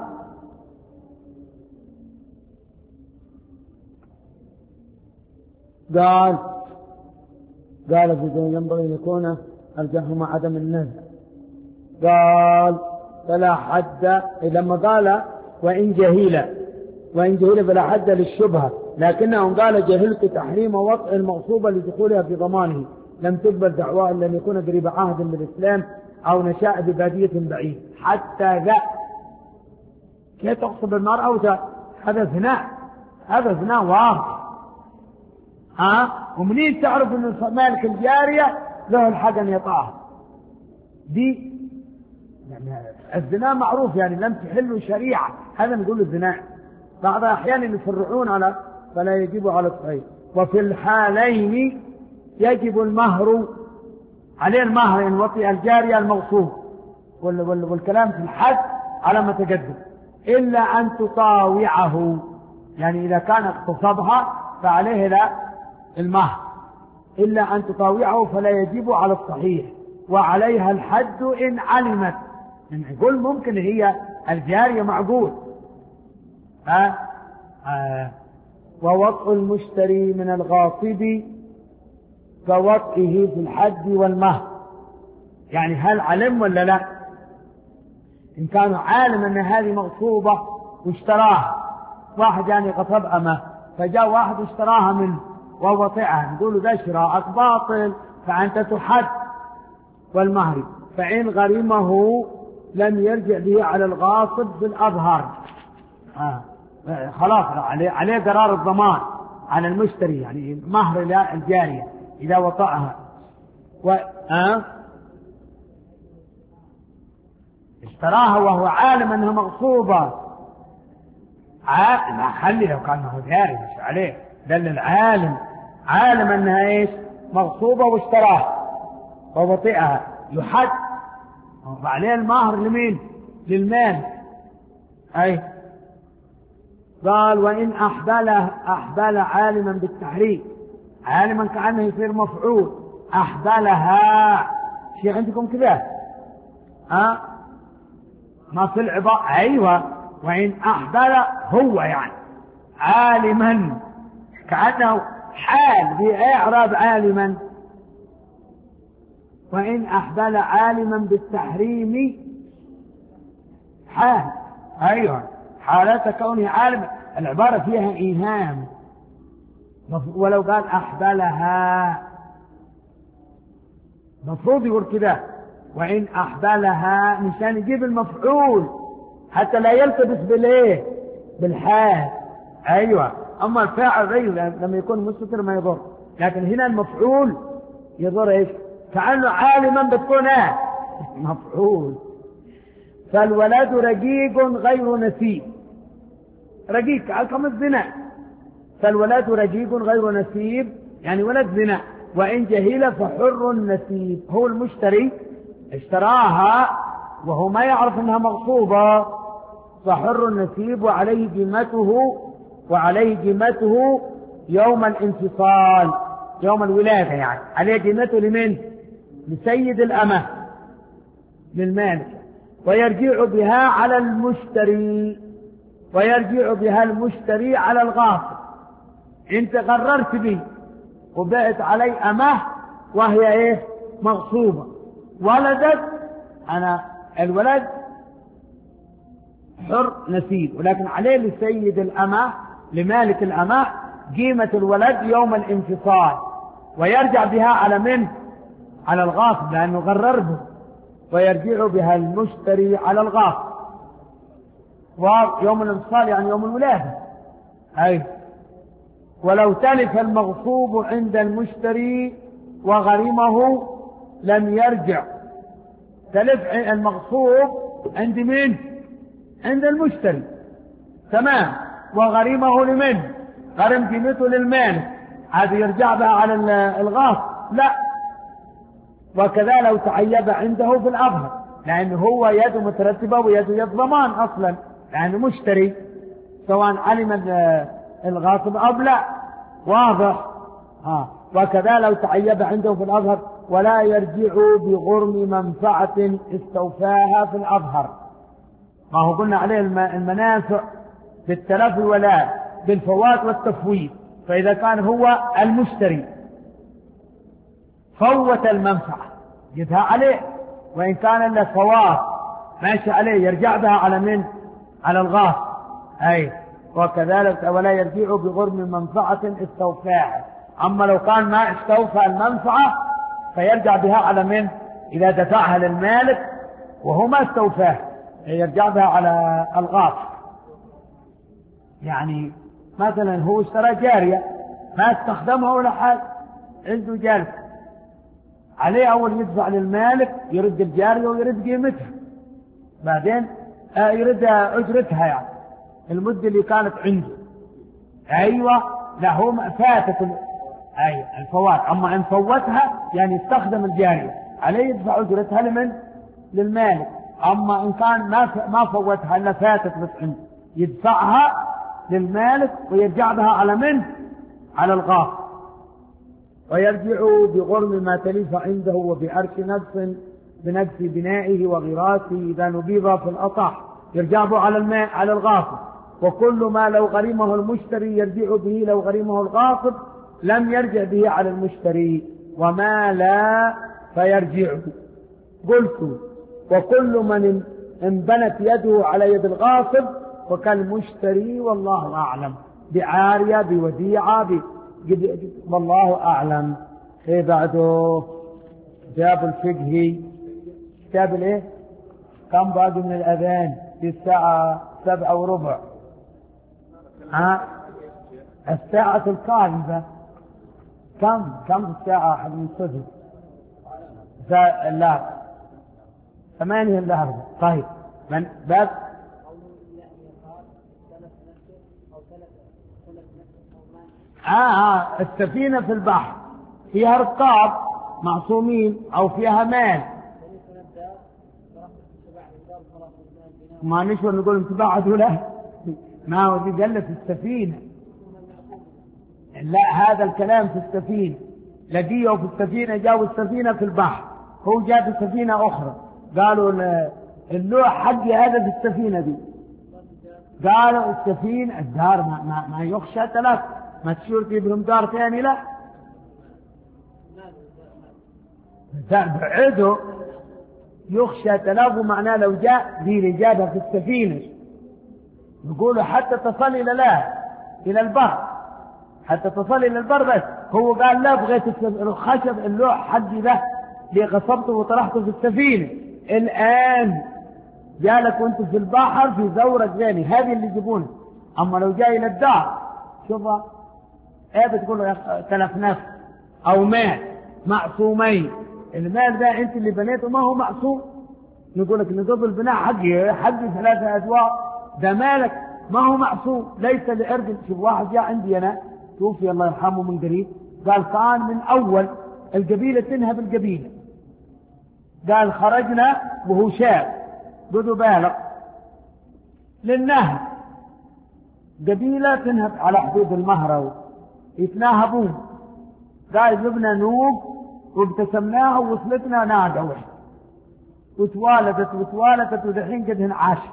قال قال ينبغي أن يكون الجهل مع عدم النزع. قال فلا حد لما قال وإن جهيلة وإن جهيلة فلا حد للشبهة، لكنهم قال جهلت تحريم وطئ المغصوبة لدخولها في ضمانه لم تقبل دعواه إلا أن يكون قريب عهد بالإسلام أو نشاء ببادية بعيد. حتى ذا كيف تغصب المرأة؟ هذا زنا، هذا زنا واضح. ها ومنين تعرف أن مالك الجارية له الحق أن يطاعها؟ دي يعني الزنا معروف، يعني لم تحل شريعة، هذا نقول الزنا. بعض أحيانا يفرعون على فلا يجب على الصحيح. وفي الحالين يجب المهر، عليه المهر إن وطئ الجارية المغصوب، والكلام في الحد على ما تقدم، إلا أن تطاوعه، يعني إذا كان اغتصبها فعليه لا المهر، إلا أن تطاوعه فلا يجب على الصحيح، وعليها الحد إن علمت. نقول ممكن هي الجارية معقول. ها آه. ووطء المشتري من الغاصب كوطئه في الحد والمهر، يعني هل علم ولا لا؟ إن كان عالم أن هذه مغصوبة واشتراها واحد، يعني غصب أمه، فجاء واحد اشتراها منه ووطئها، نقول ده شراءك باطل فأنت تحد والمهر. فإن غرمه لم يرجع به على الغاصب بالأظهر. آه. خلاص عليه, عليه قرار الضمان على المشتري، يعني مهر الجارية إذا وطأها و... آه. اشتراها وهو عالم أنها مغصوبة، ع... لا خلي لو كان هو جاري مش عليه، دل العالم عالم أنها إيش مغصوبة واشتراها ووطئها يحد، وعليه المهر لمين؟ للمال. أي قال وإن أحبله أحبل عالما بالتحريك، عالما كأنه يصير مفعول، أحبلها شيء عندكم كذا أه؟ ما في العبارة. أيوة وإن أحبل هو يعني عالما كأنه حال بإعراب عالما. وإن أحبل عالما بالتحريم حال، أيوة حالة كونه عالما، العبارة فيها إيهام. ولو قال أحبلها مفروض يقول كذا وإن أحبلها مشان يجيب المفعول حتى لا يلتبس بالإيه بالحال. أيوة أما الفاعل غير لما يكون مستتر ما يضر، لكن هنا المفعول يضر إيش؟ كأنه عالما بتكون إيه مفعول. فالولد رقيق غير نسيب، رقيق على خمس زنا، فالولد رقيق غير نسيب يعني ولد زنا. وإن جهيل فحر نسيب، هو المشتري اشتراها وهو ما يعرف انها مغصوبة، فحر نسيب وعليه قيمته وعليه قيمته يوم الانفصال، يوم الولادة، يعني عليه قيمته لمن؟ لسيد الأمة للمالك. ويرجع بها على المشتري، ويرجع بها المشتري على الغاصب. انت قررت بي وبعت علي أمه وهي ايه مغصوبة، ولدت، انا الولد حر نسيب، ولكن عليه لسيد الأمة لمالك الأمة قيمة الولد يوم الانفصال، ويرجع بها على من؟ على الغاصب لأنه غرر به، ويرجع بها المشتري على الغاصب. ويوم الانفصال يعني يوم الولادة. أي ولو تلف المغصوب عند المشتري وغرمه لم يرجع. تلف المغصوب عند مين؟ عند المشتري، تمام، وغرمه لمن؟ غرم قيمته للمالك، هذا يرجع بها على الغاصب؟ لا. وكذا لو تعيب عنده في الأظهر، لأنه هو يده مترتبة ويده يد ضمان أصلا، لأنه مشتري سواء علم الغاصب أو لا، واضح؟ ها. وكذا لو تعيب عنده في الأظهر ولا يرجع بغرم منفعة استوفاها في الأظهر. ما هو قلنا عليه المنافع بالتلف ولا بالفوات والتفويت. فإذا كان هو المشتري فوت المنفعة جدها عليه، وإن كان له فوات ماشي عليه يرجع بها على من؟ على الغاصب. أي وكذلك ولا يرجع بغرم منفعة استوفاها. أما لو كان ما استوفى المنفعة فيرجع بها على من؟ إذا دفعها للمالك وهو ما استوفاها يرجع بها على الغاصب. يعني مثلا هو اشترى جارية ما استخدمها ولا حاجة، عنده جارية عليه، أول يدفع للمالك يرد الجارية ويرد قيمتها، بعدين يرد أجرتها يعني المدة اللي كانت عنده. أيوة، لا هو فاتت أي الفوات. أما إن فوتها يعني استخدم الجارية عليه يدفع أجرتها لمن؟ للمالك. أما إن كان ما ما فوتها إلا فاتت بس عنده يدفعها للمالك ويرجع بها على من؟ على الغاصب. ويرجع بغرم ما تلف عنده وبعرش نقص بنقص بنائه وغراسه إذا نبيض في الأصح يرجع به على الماء على الغاصب. وكل ما لو غرمه المشتري يرجع به لو غرمه الغاصب لم يرجع به على المشتري، وما لا فيرجع. قلت وكل من انبنت يده على يد الغاصب وكالمشتري والله أعلم، بعارية بوديعة ب... والله أعلم. إيه بعده؟ كتاب الفقه، كتاب الإيه؟ كم بعد من الأذان؟ في الساعة سبعة وربع. ها؟ الساعة القادمة كم؟ كم الساعة حق من صفر؟ لا ثمانية إلا أربعة. طيب من باب آه, آه السفينة في البحر فيها رقاب معصومين أو فيها مال، ما نشوف نقول انتباعدوا له، ما هو دي قال في السفينة. لا هذا الكلام في السفينة، لقيه في السفينة، جاءوا السفينة في البحر، هو جاء في سفينة أخرى، قالوا اللوح حقي هذا في السفينة دي، قالوا السفينة الدار ما, ما, ما يخشى تلف، ما تشير تجيبهم دار ثاني، لا بعده يخشى تلف، معناه لو جاء دي رجالها في السفينة يقولوا حتى تصل إلى لا إلى البر، حتى تصل إلى البر. بس هو قال لا بغيت الخشب اللوح حقي ده اللي غصبته وطرحته في السفينة، الآن جالك وانت في البحر في زورق ثاني، هذه اللي يجيبونه. أما لو جاي إلى الدار شوفها ايه بتقول له تلف نفس أو مال معصومين، المال ده انت اللي بنيته ما هو معصوم، نقول لك نقض البناء حقي حقي ثلاثة أدوار، ده مالك ما هو معصوم ليس لعرض. شوف واحد جاء عندي أنا توفي الله يرحمه من قريب، قال كان من أول القبيلة تنهب القبيلة، قال خرجنا وهو شاب قدوا بالغ للنهب، قبيلة تنهب على حدود المهرة يتناهبون، قال جبنا نوب وابتسمناها ووصلتنا ناقة واحدة وتوالدت وتوالدت ودحين قدهن عاشت.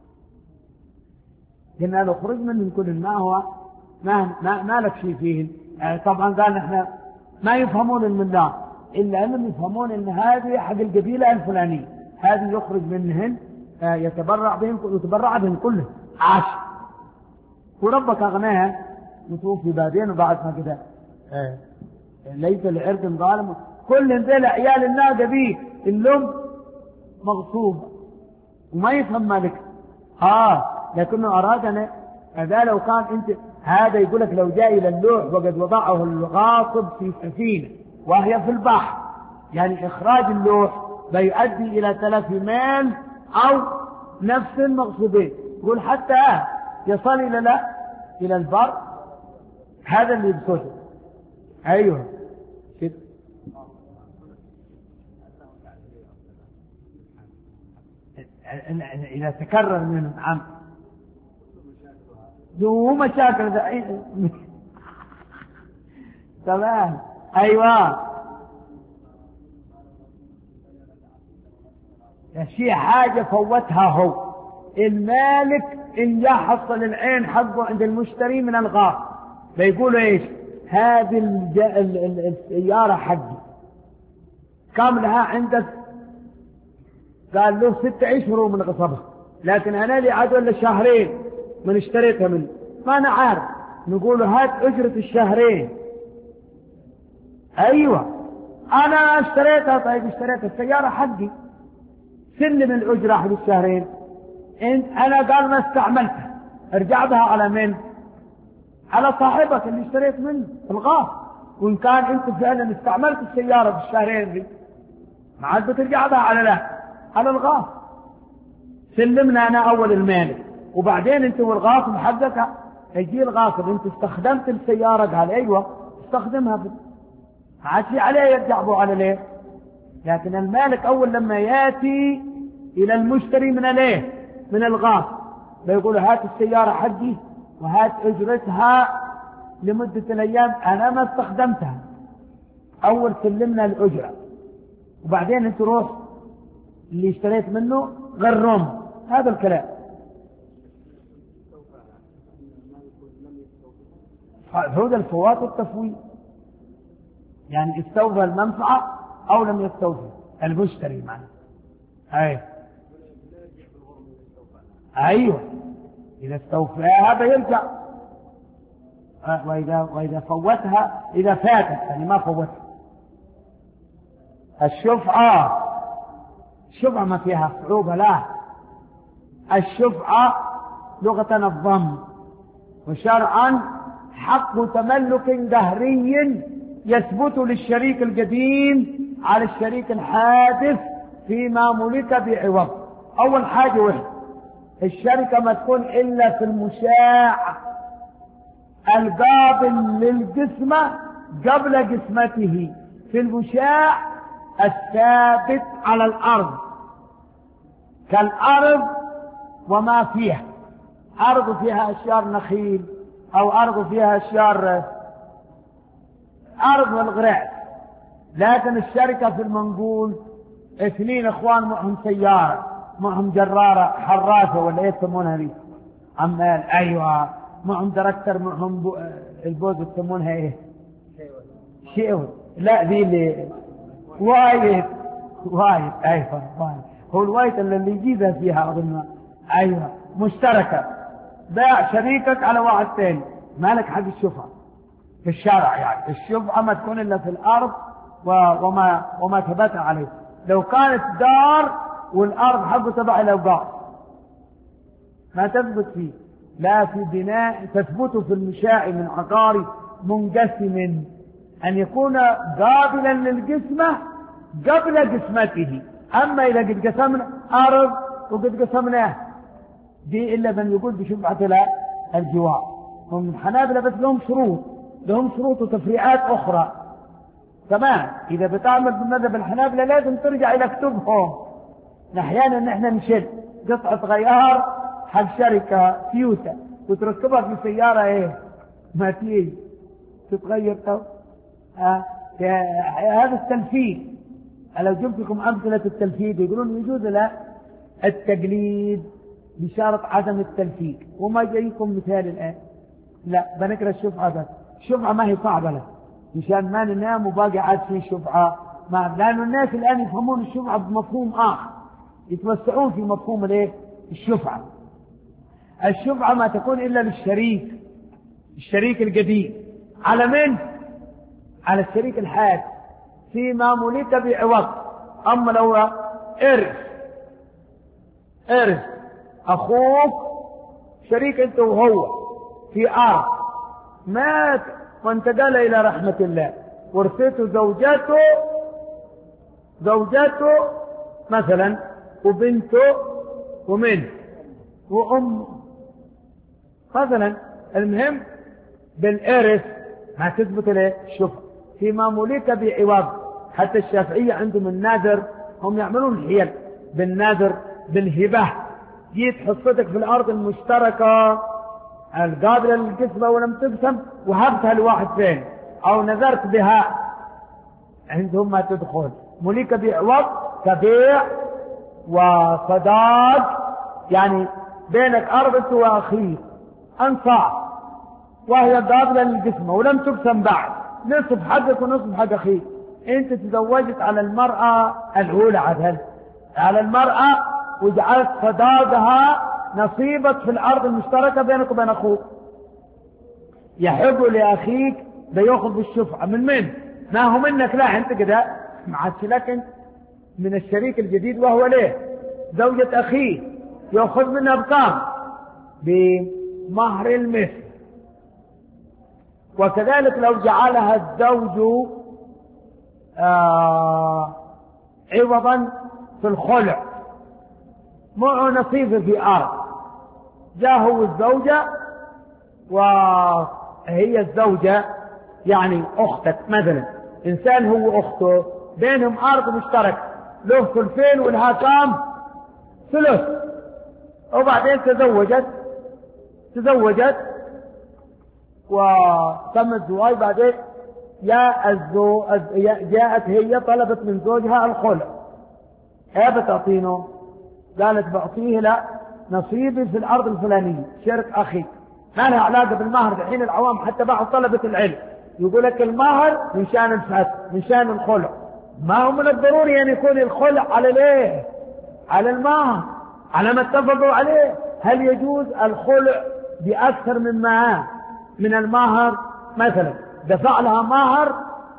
قلنا له خرج من كل ما هو ما, ما, ما لك شيء فيهن. يعني طبعا قال احنا ما يفهمون المنام إلا أنهم يفهمون أن هذه حق القبيلة الفلانية، هذه يخرج منهن يتبرع بهم ويتبرع بهم كلهم عاش، وربك أغناها وتوفي بعدين وبعد ما كده اه ليس لعرض ظالم، كل ذيل عيال الناقة بيه اللهم مغصوبة وما يفهم مالك. ها لكنه أراد أن هذا لو كان أنت هذا يقول لك لو جاء إلى اللوح وقد وضعه الغاصب في سفينة وهي في البحر، يعني إخراج اللوح بيؤدي إلى تلف مال أو نفس مغصوبين، يقول حتى يصل إلى لا إلى البر، هذا اللي يبصده. أيوه كده. إذا تكرر من عم هو مشاكل تمام. أيوه شيء حاجة فوتها هو المالك إن يحصل العين حقه عند المشتري من الغاص بيقولوا إيش هذه الج... ال... ال... السيارة حقي كم لها عندك؟ قال له ست أشهر من غصبها، لكن أنا لي عاد ولا شهرين من اشتريتها منه، ما أنا عارف. نقول هات أجرة الشهرين. أيوة أنا اشتريتها. طيب اشتريتها السيارة حقي، سلم الأجرة حق الشهرين. انت أنا قال ما استعملتها، ارجع بها على من؟ على صاحبك اللي اشتريت منه الغاص. وإن كان انت فعلا استعملت السيارة في الشهرين دي ما عاد بترجع بها على لا على الغاص. سلمنا أنا أول المالك، وبعدين انت والغاصب حقك يجي الغاصب انت استخدمت السيارة، قال ايوه استخدمها في ما عاد شيء عليه يرجع بها على ليه. لكن المالك أول لما يأتي إلى المشتري من ليه من الغاص بيقول هات السيارة حقي وهات أجرتها لمدة الأيام أنا ما استخدمتها. أول سلمنا الأجرة، وبعدين أنت روح اللي اشتريت منه غرم. هذا الكلام هو الفوات والتفويت، يعني استوفى المنفعة أو لم يستوفي المشتري معنا. أي أيوه إذا استوفاها بيرجع. وإذا, وإذا فوتها إذا فاتت يعني ما فوتها. الشفعة الشفعة ما فيها صعوبة، لا. الشفعة لغة الضم، وشرعا حق تملك دهري يثبت للشريك القديم على الشريك الحادث فيما ملك بعوض. أول حاجة واحد الشركة ما تكون إلا في المشاع القابل للقسمة قبل قسمته، في المشاع الثابت على الأرض كالأرض وما فيها، أرض فيها أشجار نخيل أو أرض فيها أشجار أرض والغراء. لكن الشركة في المنقول اثنين اخوان معهم سيارة معهم جرارة حراسة ولا ايه يسمونها دي عمال. ايوه معهم دركتر معهم البوز يسمونها ايه شيء. لا ذي اللي وايد وايد ايوه وايد هو الوايد اللي يجيبها فيها اظن. ايوه مشتركة باع شريكك على واحد ثاني مالك حق الشفعة في الشارع. يعني الشفعة ما تكون الا في الارض وما وما ثبت عليه. لو كانت دار والارض حقه تبع الاوقاف ما تثبت فيه، لا في بناء تثبت في المشاع من عقار منقسم ان يكون قابلا للقسمة قبل قسمته. اما اذا قد قسمنا ارض وقد قسمناه دي الا من يقول بشفعة لا الجوار. هم الحنابلة بس لهم شروط لهم شروط وتفريعات اخرى. تمام. اذا بتعمل بالمذهب الحنابلة لازم ترجع الى كتبهم. احيانا نحن نشد قطعة غيار حق شركة فيوتا وتركبها في سيارة ايه ما تيجي تتغير تو. آه. هذا التنفيذ. لو جبت لكم امثلة التنفيذ يقولون يجوز لا التقليد بشرط عدم التنفيذ. وما جايكم مثال الان لا بنقرا الشفعة بس. الشفعة ما هي صعبة له مشان ما ننام وباقي عاد في شفعة ما. لأن الناس الآن يفهمون الشفعة بمفهوم آخر يتوسعون في مفهوم الايه الشفعة. الشفعة ما تكون إلا للشريك الشريك القديم على من؟ على الشريك الحادث فيما ملك بعوض. أما لو إرث إرث أخوك شريك انت وهو في ارض، مات وانتقل الى رحمة الله، ورثته زوجته زوجته مثلا وبنته ومن وام مثلا. المهم بالارث ما تثبت له. شوف فيما ملك بعوض، حتى الشافعية عندهم النادر، هم يعملون الحيل بالنادر بالهبة. جيت حصتك في الارض المشتركة القابلة للقسمة ولم تقسم وهبتها لواحد ثاني او نذرت بها، عندهم ما تدخل. ملك بعوض كبيع وصداق، يعني بينك ارض انت واخيك انصاع وهي قابلة للقسمة ولم تقسم بعد، نصف حقك ونصف حق اخيك. انت تزوجت على المرأة الاولى عدل على المرأة وجعلت صداقها نصيبك في الارض المشتركة بينك وبين اخوك. يحب لاخيك بياخذ بالشفعة من من؟ ما هو منك، لا انت كده ما عادش لك من الشريك الجديد وهو ليه زوجة اخيه، ياخذ منها بكام؟ بمهر المثل. وكذلك لو جعلها الزوج آه عوضا في الخلع، معه نصيبه في ارض، جاء هو الزوجة وهي الزوجة يعني اختك مثلا، انسان هو اخته بينهم ارض مشترك، له ثلثين ولها كام؟ ثلث. وبعدين تزوجت تزوجت وتم الزواج. بعدين جاء الزو... جاءت هي طلبت من زوجها الخلع، ايه بتعطينه؟ قالت بعطيه لا نصيبي في الارض الفلانية شرك اخي، ما لها علاقة بالمهر. الحين العوام حتى بعض طلبة العلم يقول لك المهر من شان الفسخ من شان الخلع، ما هو من الضروري ان يكون الخلع على ليه؟ على المهر، على ما اتفقوا عليه. هل يجوز الخلع باكثر مما من المهر؟ مثلا دفع لها مهر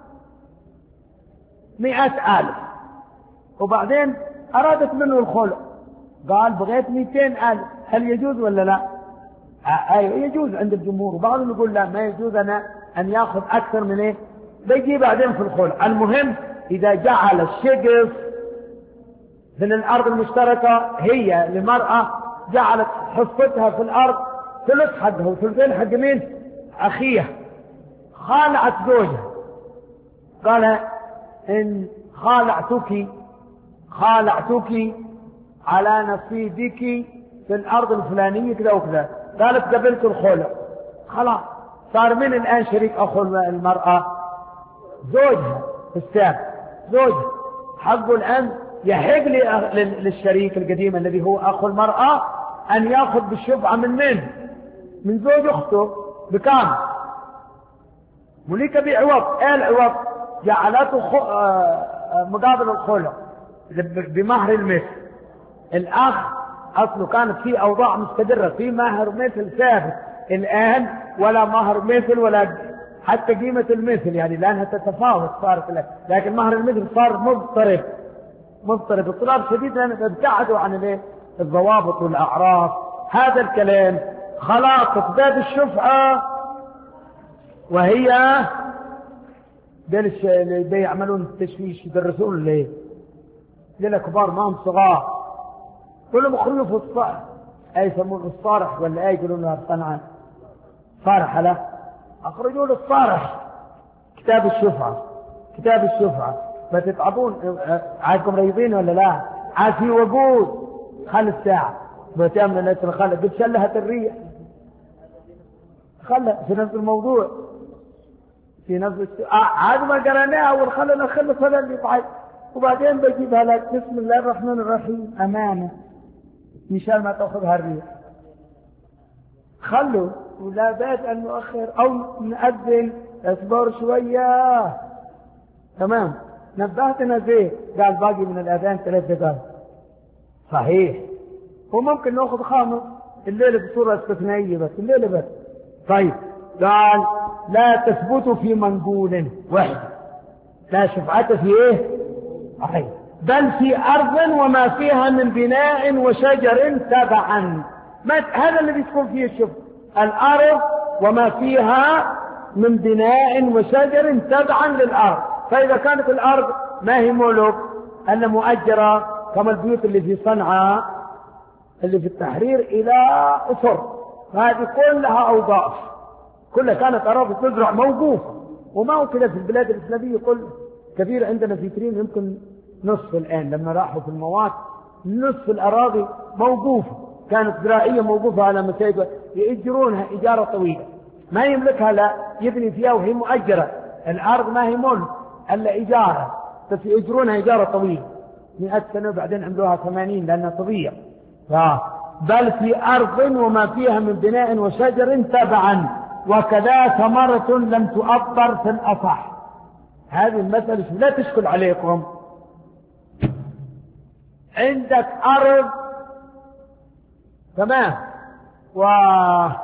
مئة الف وبعدين ارادت منه الخلع، قال بغيت مئتين الف، هل يجوز ولا لا؟ ايوه يجوز عند الجمهور، وبعضهم يقول لا ما يجوز أنا ان ياخذ اكثر من ايه، بيجي بعدين في الخلع. المهم اذا جعل الشقف من الارض المشتركة هي لمرأة جعلت حصتها في الارض ثلث حقها وثلثين حق مين؟ اخيها، خالعت زوجها، قال ان خالعتك خالعتك على نصيبك في الارض الفلانية كذا وكذا، قالت قبلت الخلع، خلاص صار من الان شريك اخو المرأة؟ زوجها في السابق، زوجها حقه الان يحق للشريك القديم الذي هو اخو المرأة ان ياخذ بالشفعة من من؟ من زوج اخته بكام؟ مليك بعوض. ايه العوض؟ جعلته خ... مقابل الخلع بمهر المثل. الاخ اصله كانت في اوضاع مستقرة في مهر مثل ثابت، الان ولا مهر مثل ولا حتى قيمة المثل، يعني لانها تتفاوت صارت لك، لكن مهر المثل صار مضطرب مضطرب اضطراب شديد لان ابتعدوا عن الايه؟ الضوابط والاعراف. هذا الكلام خلاص باب الشفعة، وهي دول اللي بيعملون التشويش يدرسون ليه ليه كبار ما هم صغار، كلهم يخرجوا في الصالح، اي يسمون الصارح ولا اي يقولون له الصنعان صارح، لا اخرجوا له الصارح كتاب الشفعة كتاب الشفعة. بتتعبون عادكم ريضين ولا لا؟ عاد في وقود خل الساعة بتعمل نفس الخلق قد شلهت الريح، خلى في نفس الموضوع في نفس عاد ما قرأناها والخلنا خلص هذا اللي طيب، وبعدين بجيبها لك بسم الله الرحمن الرحيم أمانة مشان ما تأخذها الريح. خلوا ولا بأس أن نؤخر أو نأذن، اصبر شوية تمام. نبهتنا زي قال باقي من الأذان ثلاث دقائق صحيح، وممكن نأخذ خامس الليلة بصورة استثنائية بس الليلة بس. طيب قال لا تثبت في منقول واحد، لا شفعة في ايه؟ أحيث. بل في أرض وما فيها من بناء وشجر تبعا، ما هذا الذي تكون فيه الشبهة، الأرض وما فيها من بناء وشجر تبعا للأرض. فإذا كانت الأرض ما هي ملك، أن مؤجرة كما البيوت اللي في صنعاء اللي في التحرير إلى أسر، هذه كلها أوقاف، كلها كانت أراضي تزرع موقوفة. وما هو كده في البلاد الإسلامية كل كثير. عندنا في ترين يمكن نصف الآن لما راحوا في المواد نصف الأراضي موقوفة، كانت زراعية موقوفة على مساجد يأجرونها إجارة طويلة، ما يملكها، لا يبني فيها وهي مؤجرة. الأرض ما هي ملك إلا إجارة، بس يأجرونها إجارة طويلة مئة سنة وبعدين عملوها ثمانين لأنها طبيعة. بل في أرض وما فيها من بناء وشجر تبعا وكذا ثمرة لم تؤبر في الأصح. هذه المسألة لا تشكل عليكم. عندك أرض تمام وباع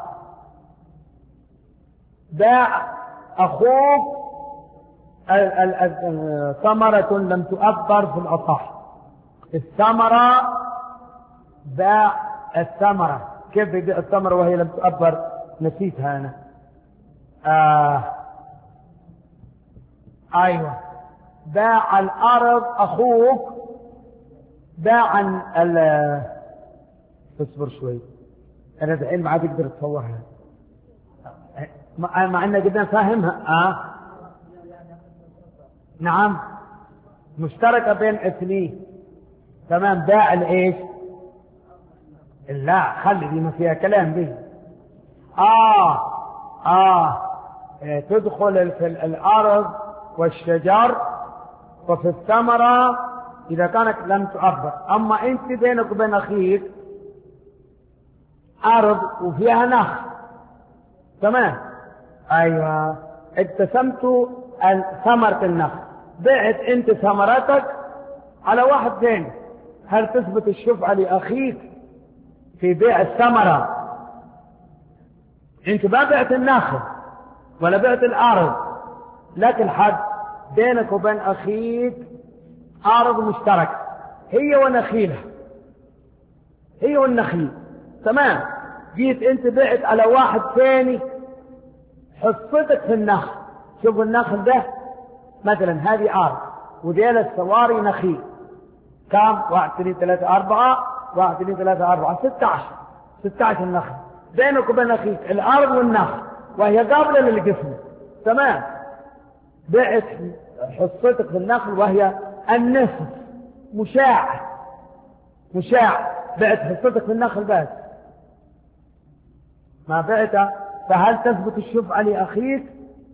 أخوك ثمرة لم تؤبر في الأصح. الثمرة باع الثمرة، كيف يبيع الثمرة وهي لم تؤبر؟ نسيتها أنا. آه. أيوة، باع الأرض أخوك، باع ال اصبر شوي، أنا الحين ما عاد أقدر أتصورها مع أننا قدنا فاهمها. آه. نعم، مشتركة بين اثنين. تمام، باع الإيش؟ لا خلي دي ما فيها كلام به. آه آه إيه، تدخل في الأرض والشجر وفي الثمرة إذا كانت لم تؤبر. أما أنت بينك وبين أخيك أرض وفيها نخل، تمام، أيوة، اتسمت ثمرة النخل، بعت أنت ثمرتك على واحد ثاني، هل تثبت الشفعة لأخيك في بيع الثمرة؟ أنت ما بعت النخل ولا بعت الأرض، لكن حد بينك وبين أخيك أرض مشتركة هي ونخيلها، هي والنخيل، تمام. جيت أنت بعت على واحد ثاني حصتك في النخل. شوف النخل ده مثلا هذه أرض وديال السواري نخيل، كم؟ واحد اثنين ثلاثة أربعة، واحد اثنين ثلاثة أربعة، ستة عشر، ستة عشر نخل بينك وبين أخيك، الأرض والنخل وهي قابلة للقسم، تمام. بعت حصتك في النخل وهي النصف، مشاع مشاع، بعت حصتك في النخل بس ما بعتها، فهل تثبت الشفعة لأخيك؟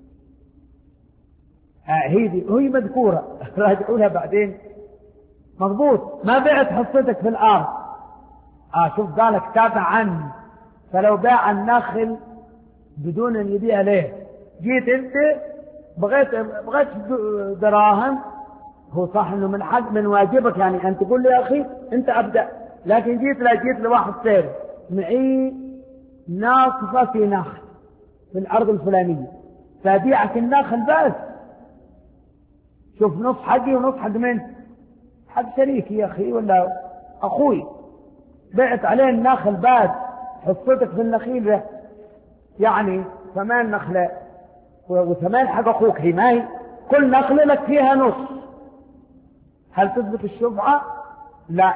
آه هي دي هي مذكورة راجعولها بعدين. مضبوط، ما بعت حصتك في الأرض. آه شوف قالك تابعا، فلو باع النخل بدون أن يبيع ليه، جيت أنت بغيت بغيت دراهم، هو صح إنه من حق من واجبك يعني أن تقول لي أخي أنت أبدأ، لكن جيت لا جيت لواحد ثاني معي ناصفة في نخل في الأرض الفلانية، فبيعك النخل بس، شوف نص حقي ونص حق من حق شريكي يا أخي ولا أخوي، بعت عليه النخل بس، حصتك في النخيل ده يعني ثمان نخلة وثمان حق أخوك، هي ما هي كل نخلة لك فيها نص، هل تثبت الشفعة؟ لا،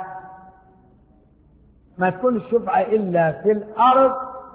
ما تكون الشفعة إلا في الأرض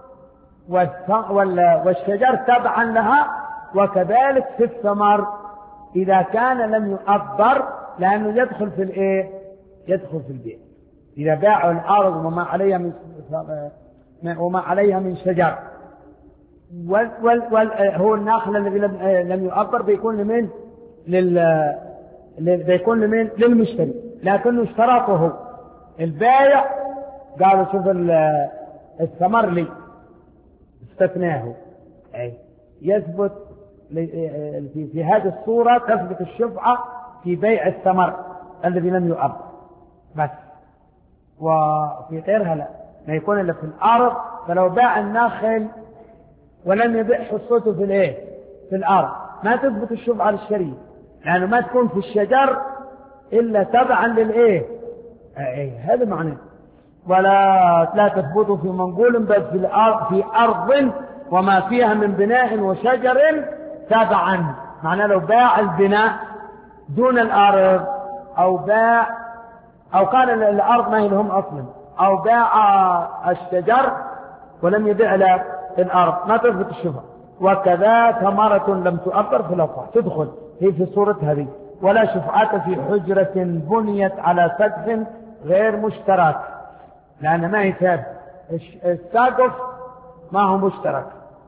والشجر تبعا لها، وكذلك في الثمر إذا كان لم يؤبر، لأنه يدخل في الإيه؟ يدخل في البيع. إذا باعوا الأرض وما عليها من وما عليها من شجر، وال وال وال هو النخل الذي لم لم يؤبر بيكون لمن؟ لل بيكون لمن؟ للمشتري، لكنه اشترطه البائع، قالوا شوف الثمر لي، استثناه، أي يثبت في, في هذه الصورة تثبت الشفعة في بيع الثمر الذي لم يؤبر بس، وفي غيرها لا، ما يكون إلا في الأرض. فلو باع النخل ولم يبيع حصته في الايه؟ في الأرض، ما تثبت الشفعة للشريك، لأنه ما تكون في الشجر إلا تبعا للإيه؟ أي هذا معناه. ولا لا تثبت في منقول بل في الأرض في أرض وما فيها من بناء وشجر تبعا. معناه لو باع البناء دون الأرض أو باع أو كان الأرض ما هي لهم أصلا أو باع الشجر ولم يبيع له الأرض ما تثبت الشفعة. وكذا ثمرة لم تؤثر في الأصح تدخل هي في صورة هذه. ولا شفعة في حجرة بنيت على سقف غير مشترك لأن ما هي ثابت. السقف ما هو مشترك.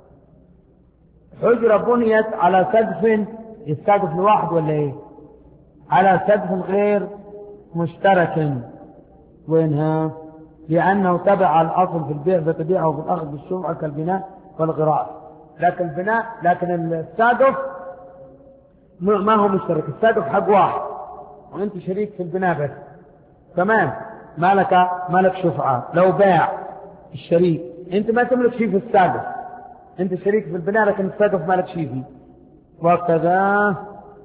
حجرة بنيت على سقف السقف لواحد ولا ايه؟ على سقف غير مشترك. وينها؟ لأنه تبع الأصل في البيع فتبيعه في الأخذ بالشفعة كالبناء والغراء. لكن البناء لكن السقف ما هو مشترك. السقف حق واحد وانت شريك في البناء بس تمام ما لك ما لك شفعة. لو باع الشريك انت ما تملك شيء في السقف انت شريك في البناء لكن السقف ما لك شيء فيه. وكذا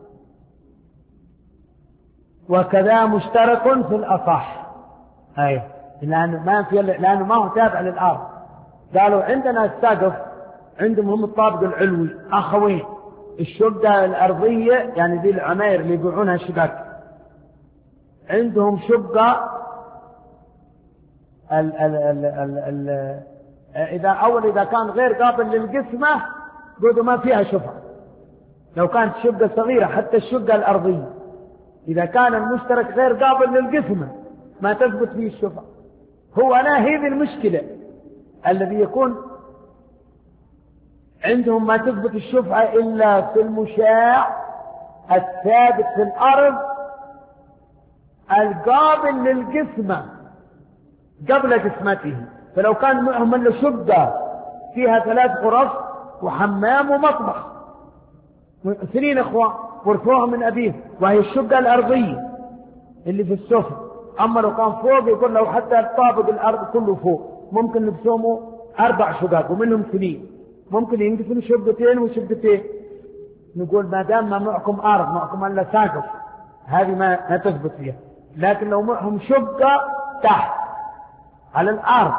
وكذا مشترك في الأصح أي لأنه ما في لأنه ما هو تابع للأرض. قالوا عندنا السقف عندهم هم الطابق العلوي أخوين الشقة الأرضية يعني ذي العماير اللي يبيعونها شقق عندهم شقة ال ال ال ال ال إذا أول إذا كان غير قابل للقسمة قلوا ما فيها شفعة. لو كانت شقة صغيرة حتى الشقة الأرضية إذا كان المشترك غير قابل للقسمة ما تثبت فيه الشفعة. هو أنا هذه المشكلة الذي يكون عندهم ما تثبت الشفعة إلا في المشاع الثابت في الأرض القابل للقسمة قبل قسمته. فلو كان معهم إلا شقة فيها ثلاث غرف وحمام ومطبخ سنين إخوة ورثوها من أبيه وهي الشقة الأرضية اللي في السفل. أما لو كان فوق يقول لو حتى الطابق الأرض كله فوق ممكن نقسموا أربع شقق ومنهم سنين ممكن ينقسموا شقتين وشقتين. نقول ما دام ما معكم أرض معكم إلا ساقف هذه ما, ما تثبت فيها. لكن لو معهم شقة تحت على الأرض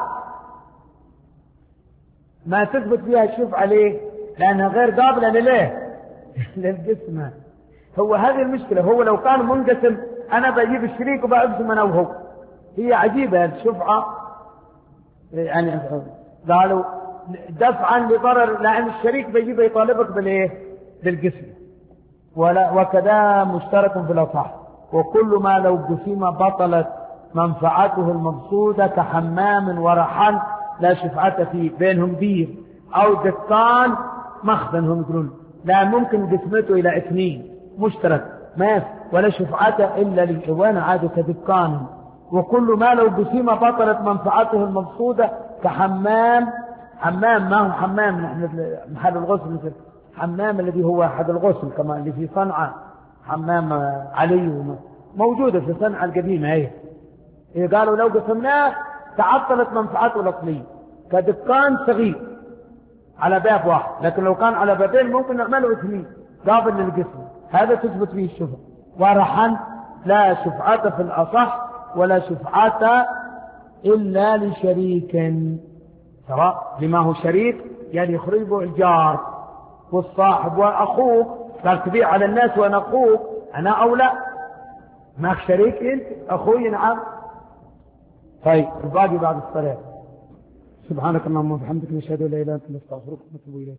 ما تثبت فيها الشفعة. ليه؟ لأنها غير قابلة لليه للقسمة. هو هذه المشكلة. هو لو كان منقسم أنا بجيب الشريك وبقسم أنا وهو. هي عجيبة الشفعة يعني قالوا دفعا لضرر لأن الشريك بيجيب يطالبك بالإيه بالقسمة. ولا وكذا مشترك في الأصح. وكل ما لو قسم بطلت منفعته المقصودة كحمام ورحل لا شفعة فيه. بينهم بير أو دكان مخزن هم يقولون لا ممكن قسمته إلى اثنين مشترك ما ولا شفعة إلا للإخوان عاد كدكان. وكل ما لو قسم بطلت منفعته المقصودة كحمام. حمام ما هو حمام نحن محل الغسل مثل حمام الذي هو أحد الغسل كما اللي في صنعاء حمام علي موجودة في صنعاء القديمة هي. قالوا لو قسمناه تعطلت منفعته الأصلية كدكان صغير على باب واحد. لكن لو كان على بابين ممكن نعمله اثنين قابل للقسم. هذا تثبت فيه الشفعة. ورحا لا شفعة في الأصح ولا شفعة إلا لشريك سواء لما هو شريك يعني يخرجه الجار والصاحب وأخوك قال تبيع على الناس وأنا أخوك أنا أولى معك شريك أنت أخوي نعم. طيب الباقي بعد الصلاة. سبحانك اللهم وبحمدك نشهد لا إله إلا أنت نستغفرك ونتوب إليك.